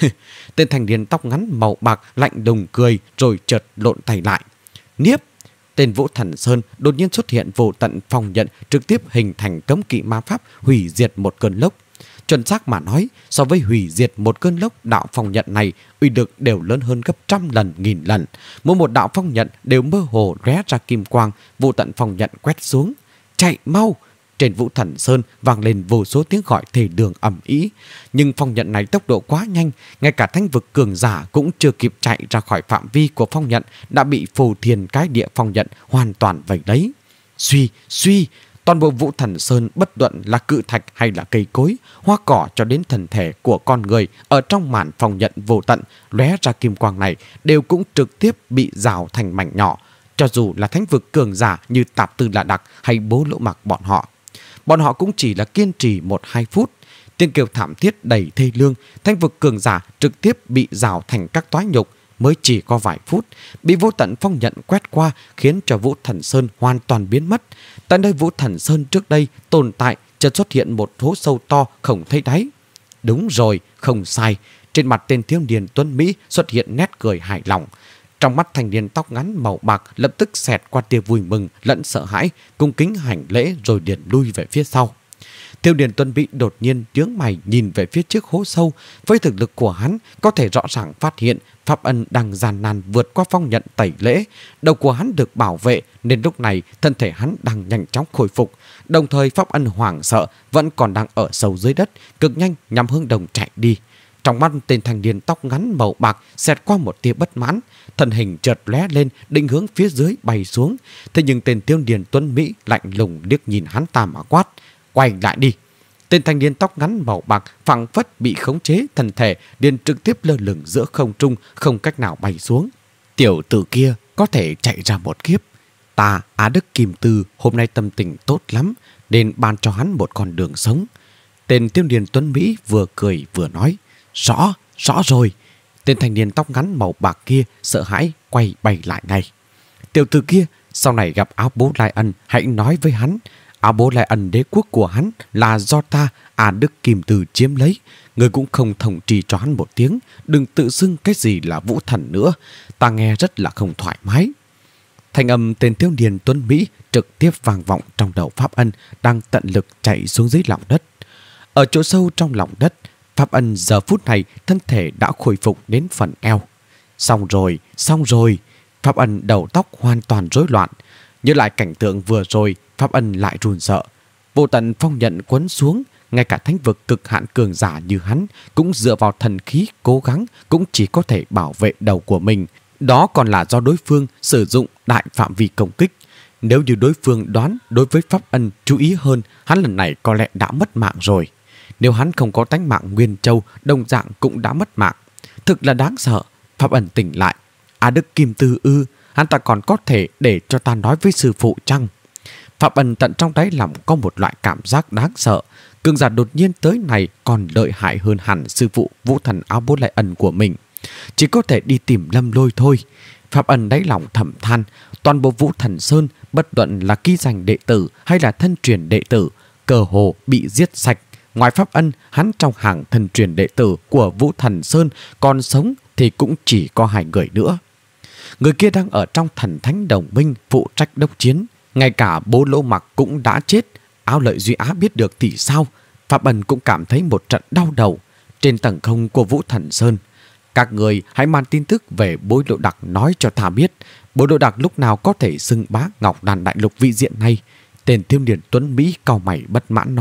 A: Tên thanh niên tóc ngắn màu bạc lạnh lùng cười rồi chợt lộn tay lại. Niếp! Tên Vũ Thần Sơn đột nhiên xuất hiện vô tận phong nhận, trực tiếp hình thành cấm kỵ ma pháp hủy diệt một cơn lốc. Chuẩn xác mà nói, so với hủy diệt một cơn lốc, đạo phong nhận này uy lực đều lớn hơn gấp trăm lần nghìn lần. Mỗi một đạo phong nhận đều mơ hồ lóe ra kim quang, vô tận phong nhận quét xuống. Chạy mau! Trên Vũ Thần Sơn vang lên vô số tiếng gọi thề đường ầm ĩ, nhưng phong nhận này tốc độ quá nhanh, ngay cả thánh vực cường giả cũng chưa kịp chạy ra khỏi phạm vi của phong nhận đã bị phù thiền cái địa phong nhận hoàn toàn vây lấy. Suy, suy, toàn bộ Vũ Thần Sơn bất luận là cự thạch hay là cây cối, hoa cỏ cho đến thần thể của con người ở trong màn phong nhận vô tận lóe ra kim quang này đều cũng trực tiếp bị rào thành mảnh nhỏ, cho dù là thánh vực cường giả như Tạp Tư Lạ Đặc hay Bố Lỗ Mặc bọn họ. Bọn họ cũng chỉ là kiên trì một hai phút. Tiếng kêu thảm thiết đầy thê lương, thánh vực cường giả trực tiếp bị rào thành các toái nhục mới chỉ có vài phút, bị vô tận phong nhận quét qua khiến cho Vũ Thần Sơn hoàn toàn biến mất. Tại nơi Vũ Thần Sơn trước đây tồn tại, chợt xuất hiện một hố sâu to không thấy đáy. Đúng rồi, không sai. Trên mặt tên Tiêu Điền Tuấn Mỹ xuất hiện nét cười hài lòng. Trong mắt thanh niên tóc ngắn màu bạc lập tức xẹt qua tia vui mừng lẫn sợ hãi, cung kính hành lễ rồi liền lui về phía sau. Tiêu Điền Tuấn Mỹ đột nhiên nhướng mày nhìn về phía trước hố sâu. Với thực lực của hắn, có thể rõ ràng phát hiện Pháp Ân đang gian nan vượt qua phong nhận tẩy lễ. Đầu của hắn được bảo vệ nên lúc này thân thể hắn đang nhanh chóng khôi phục. Đồng thời Pháp Ân hoảng sợ vẫn còn đang ở sâu dưới đất, cực nhanh nhằm hướng đồng chạy đi. Trong mắt tên thanh niên tóc ngắn màu bạc xẹt qua một tia bất mãn, thân hình chợt lóe lên định hướng phía dưới bay xuống. Thế nhưng tên Tiêu Điền Tuấn Mỹ lạnh lùng liếc nhìn hắn ta mà quát, quay lại đi. Tên thanh niên tóc ngắn màu bạc phảng phất bị khống chế thân thể, liền trực tiếp lơ lửng giữa không trung, không cách nào bay xuống. Tiểu tử kia có thể chạy ra một kiếp. Ta Á Đức Kim Tư hôm nay tâm tình tốt lắm, nên ban cho hắn một con đường sống. Tên Tiêu Điền Tuấn Mỹ vừa cười vừa nói, rõ, rõ rồi. Tên thanh niên tóc ngắn màu bạc kia sợ hãi quay bay lại ngay. Tiểu tử kia sau này gặp Áo Bố Lai Ân hãy nói với hắn, Áo Bố Lai Ân đế quốc của hắn là do ta Á Đức Kim Từ chiếm lấy. Người cũng không thông trì cho hắn một tiếng, đừng tự xưng cái gì là vũ thần nữa, ta nghe rất là không thoải mái. Thanh âm tên Tiêu Điền Tuấn Mỹ trực tiếp vang vọng trong đầu Pháp Ân đang tận lực chạy xuống dưới lòng đất. Ở chỗ sâu trong lòng đất, Pháp Ân giờ phút này thân thể đã khôi phục đến phần eo. Xong rồi, xong rồi. Pháp Ân đầu tóc hoàn toàn rối loạn. Nhớ lại cảnh tượng vừa rồi, Pháp Ân lại run sợ. Vô tận phong nhận quấn xuống, ngay cả thánh vực cực hạn cường giả như hắn cũng dựa vào thần khí cố gắng cũng chỉ có thể bảo vệ đầu của mình. Đó còn là do đối phương sử dụng đại phạm vi công kích. Nếu như đối phương đoán đối với Pháp Ân chú ý hơn, hắn lần này có lẽ đã mất mạng rồi. Nếu hắn không có tánh mạng Nguyên Châu, đồng dạng cũng đã mất mạng. Thực là đáng sợ. Pháp Ân tỉnh lại. Á Đức Kim Tư ư, hắn ta còn có thể để cho ta nói với sư phụ chăng? Pháp Ân tận trong đáy lòng có một loại cảm giác đáng sợ. Cường giả đột nhiên tới này còn lợi hại hơn hẳn sư phụ Vũ Thần Áo Bố Lai Ân của mình. Chỉ có thể đi tìm Lâm Lôi thôi. Pháp Ân đáy lòng thầm than, toàn bộ Vũ Thần Sơn, bất luận là ký danh đệ tử hay là thân truyền đệ tử, cơ hồ bị giết sạch. Ngoài Pháp Ân, hắn trong hàng thân truyền đệ tử của Vũ Thần Sơn còn sống thì cũng chỉ có hai người nữa. Người kia đang ở trong thần thánh đồng minh phụ trách đốc chiến. Ngay cả Bố Lỗ Mặc cũng đã chết. Áo Lợi Duy Á biết được thì sao? Pháp Ân cũng cảm thấy một trận đau đầu. Trên tầng không của Vũ Thần Sơn, các người hãy mang tin tức về Bối Lộ Đặc nói cho ta biết. Bối Lộ Đặc lúc nào có thể xưng bá Ngọc Đàn Đại Lục vị diện này? Tên Tiêu Điền Tuấn Mỹ cau mày bất mãn nói.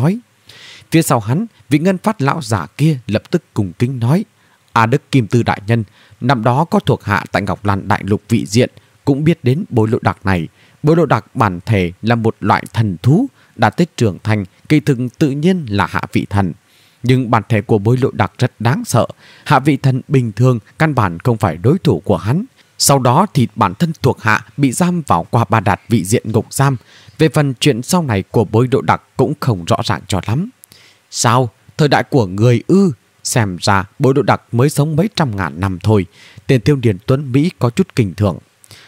A: Phía sau hắn, vị Ngân Phát lão giả kia lập tức cùng kính nói: A Đức Kim Tư đại nhân, năm đó có thuộc hạ tại Ngọc Lan đại lục vị diện cũng biết đến bối lộ đặc này. Bối lộ đặc bản thể là một loại thần thú, đã tới trưởng thành, kỳ thực tự nhiên là hạ vị thần. Nhưng bản thể của bối lộ đặc rất đáng sợ, hạ vị thần bình thường căn bản không phải đối thủ của hắn. Sau đó thì bản thân thuộc hạ bị giam vào Qua Ba Đạt vị diện ngục giam. Về phần chuyện sau này của bối lộ đặc cũng không rõ ràng cho lắm. Sao? Thời đại của người ư? Xem ra bối lộ đặc mới sống mấy trăm ngàn năm thôi. Tiền Tiêu Điền Tuấn Mỹ có chút kinh thường.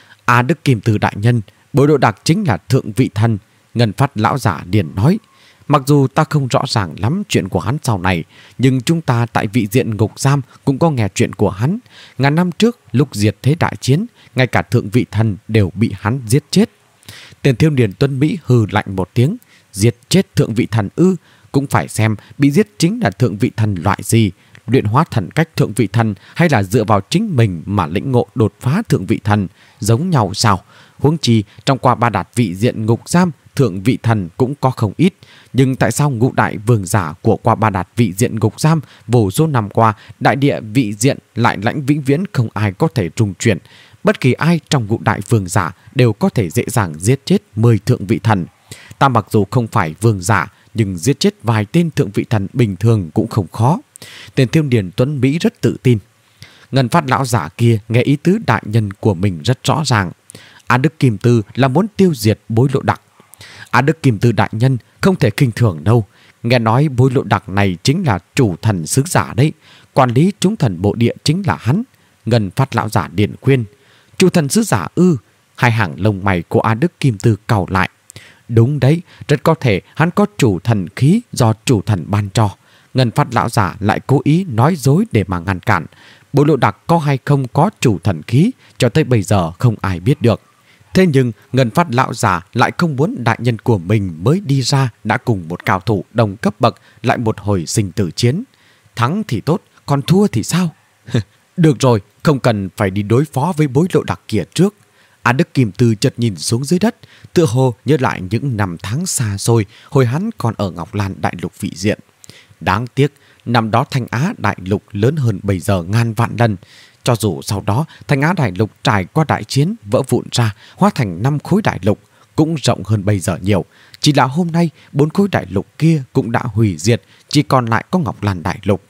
A: A Đức Kim Tư đại nhân, bối lộ đặc chính là thượng vị thần. Ngân Phát lão giả liền nói: mặc dù ta không rõ ràng lắm chuyện của hắn sau này, nhưng chúng ta tại vị diện ngục giam cũng có nghe chuyện của hắn. Ngàn năm trước, lúc diệt thế đại chiến, ngay cả thượng vị thần đều bị hắn giết chết. Tiền Tiêu Điền Tuấn Mỹ hừ lạnh một tiếng: giết chết thượng vị thần ư? Cũng phải xem bị giết chính là thượng vị thần loại gì, luyện hóa thần cách thượng vị thần hay là dựa vào chính mình mà lĩnh ngộ đột phá thượng vị thần, giống nhau sao? Huống chi trong Qua Ba Đạt vị diện ngục giam, thượng vị thần cũng có không ít. Nhưng tại sao ngũ đại vương giả của Qua Ba Đạt vị diện ngục giam vô số năm qua, đại địa vị diện lại lãnh vĩnh viễn không ai có thể trùng chuyển? Bất kỳ ai trong ngũ đại vương giả đều có thể dễ dàng giết chết mười thượng vị thần. Ta mặc dù không phải vương giả, nhưng giết chết vài tên thượng vị thần bình thường cũng không khó. Tiền Tiêu Điền Tuấn Mỹ rất tự tin. Ngân Phát lão giả kia nghe ý tứ đại nhân của mình rất rõ ràng. A Đức Kim Tư là muốn tiêu diệt bối lộ đặc. A Đức Kim Tư đại nhân không thể khinh thường đâu. Nghe nói bối lộ đặc này chính là chủ thần sứ giả đấy. Quản lý chúng thần bộ địa chính là hắn. Ngân Phát lão giả điện khuyên: chủ thần sứ giả ư? Hai hàng lông mày của A Đức Kim Tư cau lại. Đúng đấy, rất có thể hắn có chủ thần khí do chủ thần ban cho. Ngân Phát lão giả lại cố ý nói dối để mà ngăn cản. Bối lộ đặc có hay không có chủ thần khí cho tới bây giờ không ai biết được. Thế nhưng Ngân Phát lão giả lại không muốn đại nhân của mình mới đi ra đã cùng một cao thủ đồng cấp bậc lại một hồi sinh tử chiến. Thắng thì tốt, còn thua thì sao? Được rồi, không cần phải đi đối phó với bối lộ đặc kia trước. A Đức Kim Tư chợt nhìn xuống dưới đất, tựa hồ nhớ lại những năm tháng xa xôi hồi hắn còn ở Ngọc Lan đại lục vị diện. Đáng tiếc, năm đó Thanh Á đại lục lớn hơn bây giờ ngàn vạn lần. Cho dù sau đó Thanh Á đại lục trải qua đại chiến vỡ vụn ra, hóa thành năm khối đại lục, cũng rộng hơn bây giờ nhiều. Chỉ là hôm nay, bốn khối đại lục kia cũng đã hủy diệt, chỉ còn lại có Ngọc Lan đại lục.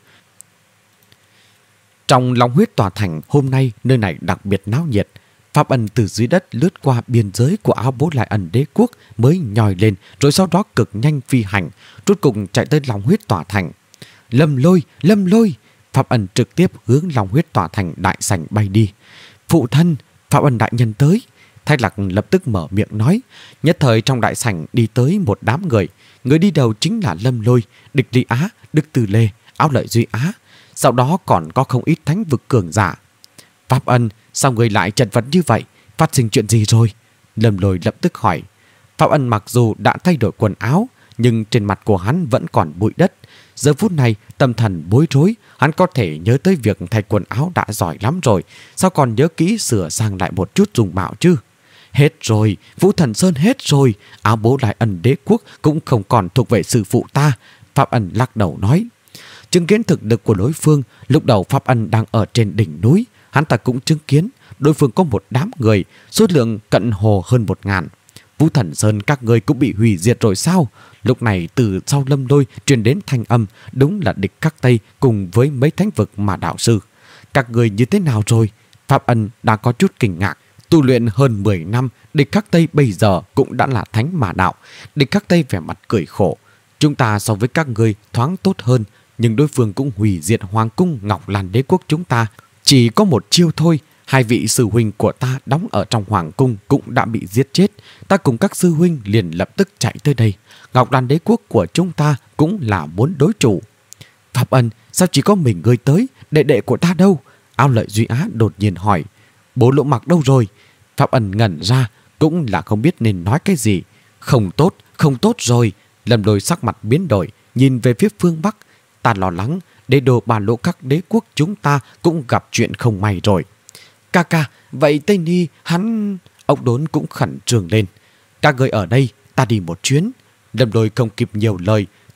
A: Trong Long Huyết tòa thành hôm nay, nơi này đặc biệt náo nhiệt. Pháp Ân từ dưới đất lướt qua biên giới của Áo Bố Lại Ẩn đế quốc mới nhòi lên, rồi sau đó cực nhanh phi hành, rốt cục chạy tới Long Huyết tòa thành. Lâm Lôi, Lâm Lôi! Pháp Ân trực tiếp hướng Long Huyết tòa thành đại sảnh bay đi. Phụ thân, Pháp Ân đại nhân tới. Thái Lạc lập tức mở miệng nói. Nhất thời trong đại sảnh đi tới một đám người. Người đi đầu chính là Lâm Lôi, Địch Ly Á, Đức Từ Lê, Áo Lợi Duy Á. Sau đó còn có không ít thánh vực cường giả. Pháp Ân, sao người lại chật vật như vậy? Phát sinh chuyện gì rồi? Lâm Lôi lập tức hỏi. Pháp Ân mặc dù đã thay đổi quần áo, nhưng trên mặt của hắn vẫn còn bụi đất. Giờ phút này tâm thần bối rối, hắn có thể nhớ tới việc thay quần áo đã giỏi lắm rồi, sao còn nhớ kỹ sửa sang lại một chút dùng mạo chứ? Hết rồi, Vũ Thần Sơn hết rồi, Áo Bố Lại Ẩn đế quốc cũng không còn thuộc về sư phụ ta. Pháp Ân lắc đầu nói. Chứng kiến thực lực của đối phương, lúc đầu Pháp Ân đang ở trên đỉnh núi, hắn ta cũng chứng kiến đối phương có một đám người, số lượng cận hồ hơn một ngàn. Vũ Thần Sơn các người cũng bị hủy diệt rồi sao? Lúc này từ sau Lâm Lôi truyền đến thanh âm, đúng là địch Các Tây cùng với mấy thánh vực mà đạo sư. Các người như thế nào rồi? Pháp Ân đã có chút kinh ngạc. Tu luyện hơn mười năm, địch Các Tây bây giờ cũng đã là thánh mà đạo. Địch Các Tây vẻ mặt cười khổ. Chúng ta so với các người thoáng tốt hơn, nhưng đối phương cũng hủy diệt Hoàng cung Ngọc Lan đế quốc chúng ta. Chỉ có một chiêu thôi. Hai vị sư huynh của ta đóng ở trong hoàng cung cũng đã bị giết chết. Ta cùng các sư huynh liền lập tức chạy tới đây. Ngọc Lan đế quốc của chúng ta cũng là muốn đối chủ. Pháp Ân, sao chỉ có mình ngươi tới? Đệ đệ của ta đâu? Áo Lợi Duy Á đột nhiên hỏi. Bố Lộ Mặc đâu rồi? Pháp Ân ngẩn ra, cũng là không biết nên nói cái gì. Không tốt, không tốt rồi. Lâm Lôi sắc mặt biến đổi, nhìn về phía phương Bắc. Ta lo lắng, đế đô Ba Lỗ các đế quốc chúng ta cũng gặp chuyện không may rồi. Ca ca, vậy Tây Ni hắn... Ông Đốn cũng khẩn trương lên. Các người ở đây, ta đi một chuyến. Lâm Lôi không kịp nhiều lời,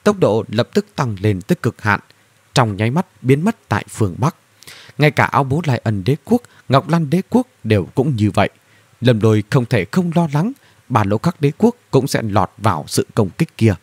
A: tốc độ lập tức tăng lên tới cực hạn, trong nháy mắt biến mất tại phương Bắc. Ngay cả Áo Bố Lai Ân đế quốc, Ngọc Lan đế quốc đều cũng như vậy. Lâm Lôi không thể không lo lắng Ba Lỗ Các đế quốc cũng sẽ lọt vào sự công kích kia.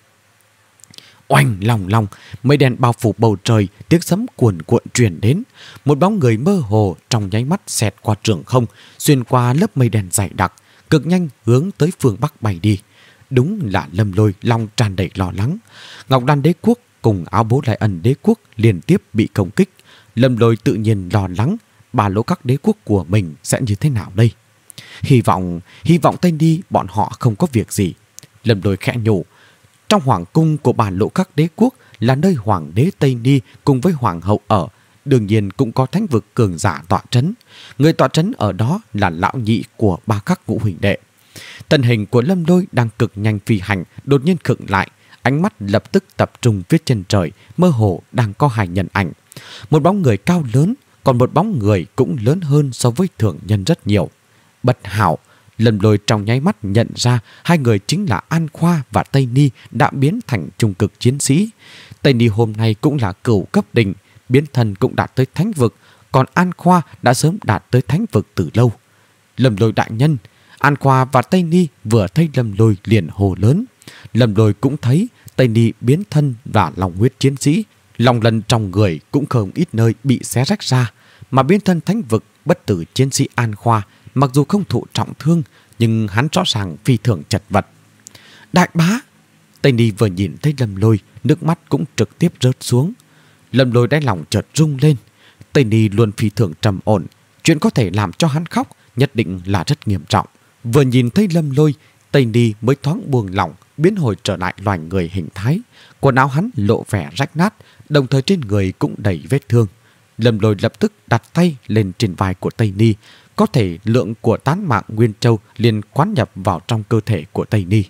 A: Oanh lòng lòng, mây đen bao phủ bầu trời, tiếng sấm cuồn cuộn truyền đến. Một bóng người mơ hồ trong nháy mắt xẹt qua trường không, xuyên qua lớp mây đen dày đặc, cực nhanh hướng tới phương Bắc bay đi. Đúng là Lâm Lôi lòng tràn đầy lo lắng. Ngọc Lan đế quốc cùng Áo Bố Lai Ân đế quốc liên tiếp bị công kích. Lâm Lôi tự nhiên lo lắng Ba Lỗ Các đế quốc của mình sẽ như thế nào đây. Hy vọng, hy vọng Tây Ni bọn họ không có việc gì. Lâm Lôi khẽ nhủ. Trong hoàng cung của Ba Lỗ Các đế quốc là nơi hoàng đế Tây Ni cùng với hoàng hậu ở, đương nhiên cũng có thánh vực cường giả tọa trấn. Người tọa trấn ở đó là lão nhị của Ba Các ngũ huỳnh đệ. Thân hình của Lâm Lôi đang cực nhanh phi hành, đột nhiên khựng lại, ánh mắt lập tức tập trung phía chân trời, mơ hồ đang có hai nhân ảnh. Một bóng người cao lớn, còn một bóng người cũng lớn hơn so với thường nhân rất nhiều. Bất hảo, Lâm Lôi trong nháy mắt nhận ra hai người chính là An Khoa và Tây Ni đã biến thành trung cực chiến sĩ. Tây Ni hôm nay cũng là cửu cấp đỉnh, biến thân cũng đạt tới thánh vực, còn An Khoa đã sớm đạt tới thánh vực từ lâu. Lâm Lôi đại nhân, An Khoa và Tây Ni vừa thấy Lâm Lôi liền hô lớn. Lâm Lôi cũng thấy Tây Ni biến thân và lòng huyết chiến sĩ, lòng lần trong người cũng không ít nơi bị xé rách ra, mà biến thân thánh vực bất tử chiến sĩ An Khoa mặc dù không thụ trọng thương, nhưng hắn rõ ràng phi thường chật vật. Đại bá! Tây Ni vừa nhìn thấy Lâm Lôi, nước mắt cũng trực tiếp rớt xuống. Lâm Lôi đáy lòng chợt rung lên. Tây Ni luôn phi thường trầm ổn, chuyện có thể làm cho hắn khóc nhất định là rất nghiêm trọng. Vừa nhìn thấy Lâm Lôi, Tây Ni mới thoáng buông lỏng, biến hồi trở lại loài người hình thái. Quần áo hắn lộ vẻ rách nát, đồng thời trên người cũng đầy vết thương. Lâm Lôi lập tức đặt tay lên trên vai của Tây Ni. Có thể lượng của tán mạng Nguyên Châu liền quán nhập vào trong cơ thể của Tây Ni.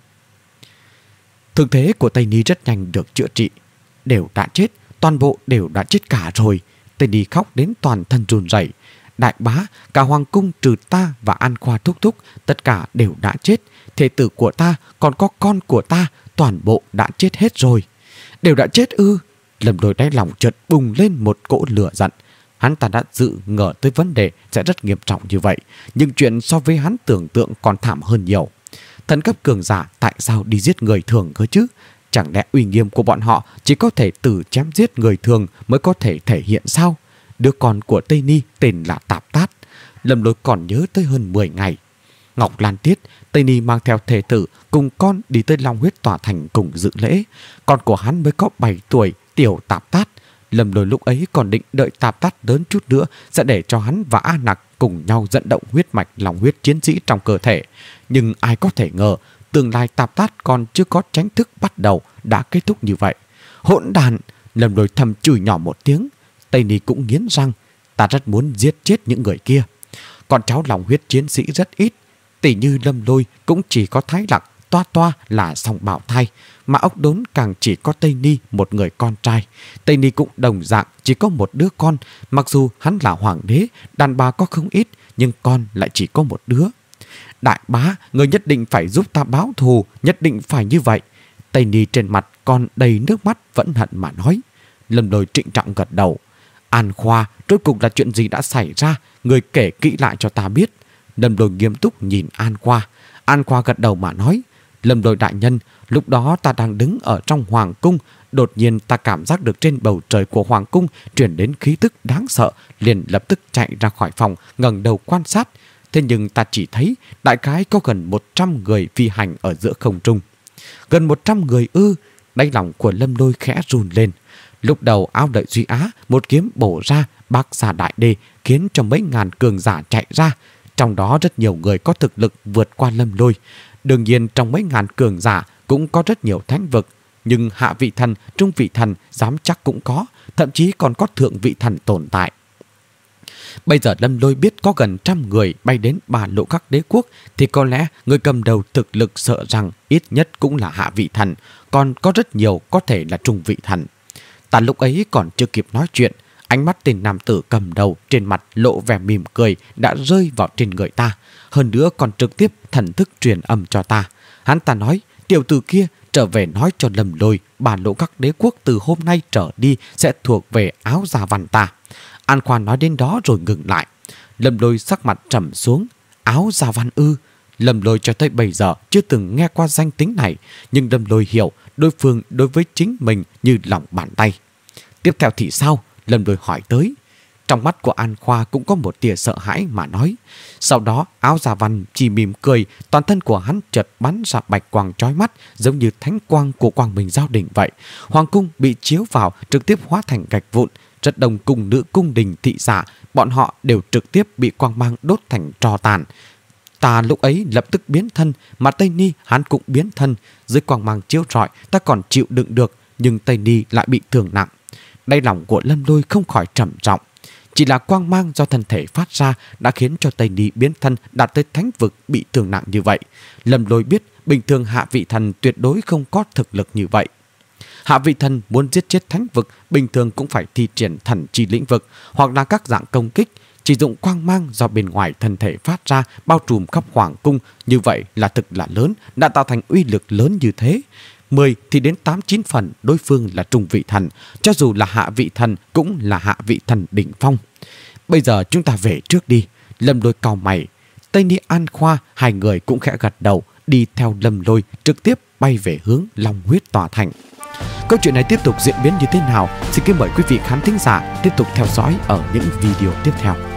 A: Thương thế của Tây Ni rất nhanh được chữa trị. Đều đã chết, toàn bộ đều đã chết cả rồi. Tây Ni khóc đến toàn thân run rẩy. Đại bá, cả hoàng cung trừ ta và An Khoa thúc thúc, tất cả đều đã chết. Thê tử của ta, còn có con của ta, toàn bộ đã chết hết rồi. Đều đã chết ư? Lâm Lôi đáy lòng chợt bùng lên một cỗ lửa giận. Hắn ta đã dự ngờ tới vấn đề sẽ rất nghiêm trọng như vậy, nhưng chuyện so với hắn tưởng tượng còn thảm hơn nhiều. Thần cấp cường giả tại sao đi giết người thường cơ chứ? Chẳng lẽ uy nghiêm của bọn họ chỉ có thể từ chém giết người thường mới có thể thể hiện sao? Đứa con của Tây Ni tên là Tạp Tát. Lâm Lôi còn nhớ tới hơn mười ngày. Ngọc Lan Tiết, Tây Ni mang theo thê tử cùng con đi tới Long Huyết Tòa Thành cùng dự lễ. Con của hắn mới có bảy tuổi, tiểu Tạp Tát. Lâm Lôi lúc ấy còn định đợi Tạp Tát lớn chút nữa sẽ để cho hắn và A Nặc cùng nhau dẫn động huyết mạch lòng huyết chiến sĩ trong cơ thể. Nhưng ai có thể ngờ tương lai Tạp Tát còn chưa có tránh thức bắt đầu đã kết thúc như vậy. Hỗn đàn! Lâm Lôi thầm chửi nhỏ một tiếng. Tây Ni cũng nghiến răng. Ta rất muốn giết chết những người kia. Con cháu lòng huyết chiến sĩ rất ít. Tỷ như Lâm Lôi cũng chỉ có Thái Lặc, Toa Toa là song bảo thai, mà ốc đốn càng chỉ có Tây Ni một người con trai. Tây Ni cũng đồng dạng chỉ có một đứa con, mặc dù hắn là hoàng đế, đàn bà có không ít, nhưng con lại chỉ có một đứa. Đại bá, người nhất định phải giúp ta báo thù, nhất định phải như vậy. Tây Ni trên mặt còn đầy nước mắt vẫn hận mà nói. Lâm Lôi trịnh trọng gật đầu. An Khoa, rốt cuộc là chuyện gì đã xảy ra, người kể kỹ lại cho ta biết. Lâm Lôi nghiêm túc nhìn An Khoa. An Khoa gật đầu mà nói. Lâm Lôi đại nhân, lúc đó ta đang đứng ở trong hoàng cung, đột nhiên ta cảm giác được trên bầu trời của hoàng cung truyền đến khí tức đáng sợ, liền lập tức chạy ra khỏi phòng, ngẩng đầu quan sát. Thế nhưng ta chỉ thấy đại khái có gần một trăm người phi hành ở giữa không trung. Gần một trăm người ư? Đáy lòng của Lâm Lôi khẽ run lên. Lúc đầu Áo Đợi Duy Á một kiếm bổ ra bắc xa đại đê, khiến cho mấy ngàn cường giả chạy ra. Trong đó rất nhiều người có thực lực vượt qua Lâm Lôi. Đương nhiên trong mấy ngàn cường giả cũng có rất nhiều thánh vực, nhưng hạ vị thần, trung vị thần dám chắc cũng có, thậm chí còn có thượng vị thần tồn tại. Bây giờ Lâm Lôi biết có gần trăm người bay đến Ba Lỗ Các đế quốc, thì có lẽ người cầm đầu thực lực sợ rằng ít nhất cũng là hạ vị thần, còn có rất nhiều có thể là trung vị thần. Ta lúc ấy còn chưa kịp nói chuyện, ánh mắt tên nam tử cầm đầu trên mặt lộ vẻ mỉm cười đã rơi vào trên người ta. Hơn nữa còn trực tiếp thần thức truyền âm cho ta. Hắn ta nói, tiểu tử kia trở về nói cho Lâm Lôi bản lộ các đế quốc từ hôm nay trở đi sẽ thuộc về Áo Gia Văn ta. An Khoa nói đến đó rồi ngừng lại. Lâm Lôi sắc mặt trầm xuống. Áo Gia Văn ư? Lâm Lôi cho tới bây giờ chưa từng nghe qua danh tính này, nhưng Lâm Lôi hiểu đối phương đối với chính mình như lòng bàn tay. Tiếp theo thì sao? Lâm Lôi hỏi tới. Trong mắt của An Khoa cũng có một tia sợ hãi mà nói. Sau đó Áo Gia Văn chỉ mỉm cười, toàn thân của hắn chợt bắn ra bạch quang chói mắt, giống như thánh quang của Quang Minh Giao Đỉnh vậy. Hoàng cung bị chiếu vào trực tiếp hóa thành gạch vụn. Rất đông cung nữ cung đình thị giả, bọn họ đều trực tiếp bị quang mang đốt thành tro tàn. Ta lúc ấy lập tức biến thân, mà Tây Ni hắn cũng biến thân. Dưới quang mang chiếu rọi, ta còn chịu đựng được, nhưng Tây Ni lại bị thương nặng. Đáy lòng của Lâm Lôi không khỏi trầm trọng. Chỉ là quang mang do thân thể phát ra đã khiến cho Tây Ni biến thân đạt tới thánh vực bị thương nặng như vậy. Lâm Lôi biết bình thường hạ vị thần tuyệt đối không có thực lực như vậy. Hạ vị thần muốn giết chết thánh vực bình thường cũng phải thi triển thần chi lĩnh vực hoặc là các dạng công kích. Chỉ dụng quang mang do bên ngoài thân thể phát ra bao trùm khắp hoàng cung, như vậy là thực là lớn, đã tạo thành uy lực lớn như thế. Mười thì đến tám chín phần đối phương là trung vị thần, cho dù là hạ vị thần cũng là hạ vị thần đỉnh phong. Bây giờ chúng ta về trước đi. Lâm Lôi cau mày. Tây Ni, An Khoa hai người cũng khẽ gật đầu, đi theo Lâm Lôi trực tiếp bay về hướng Long Huyết Tòa Thành. Câu chuyện này tiếp tục diễn biến như thế nào? Xin kính mời quý vị khán thính giả tiếp tục theo dõi ở những video tiếp theo.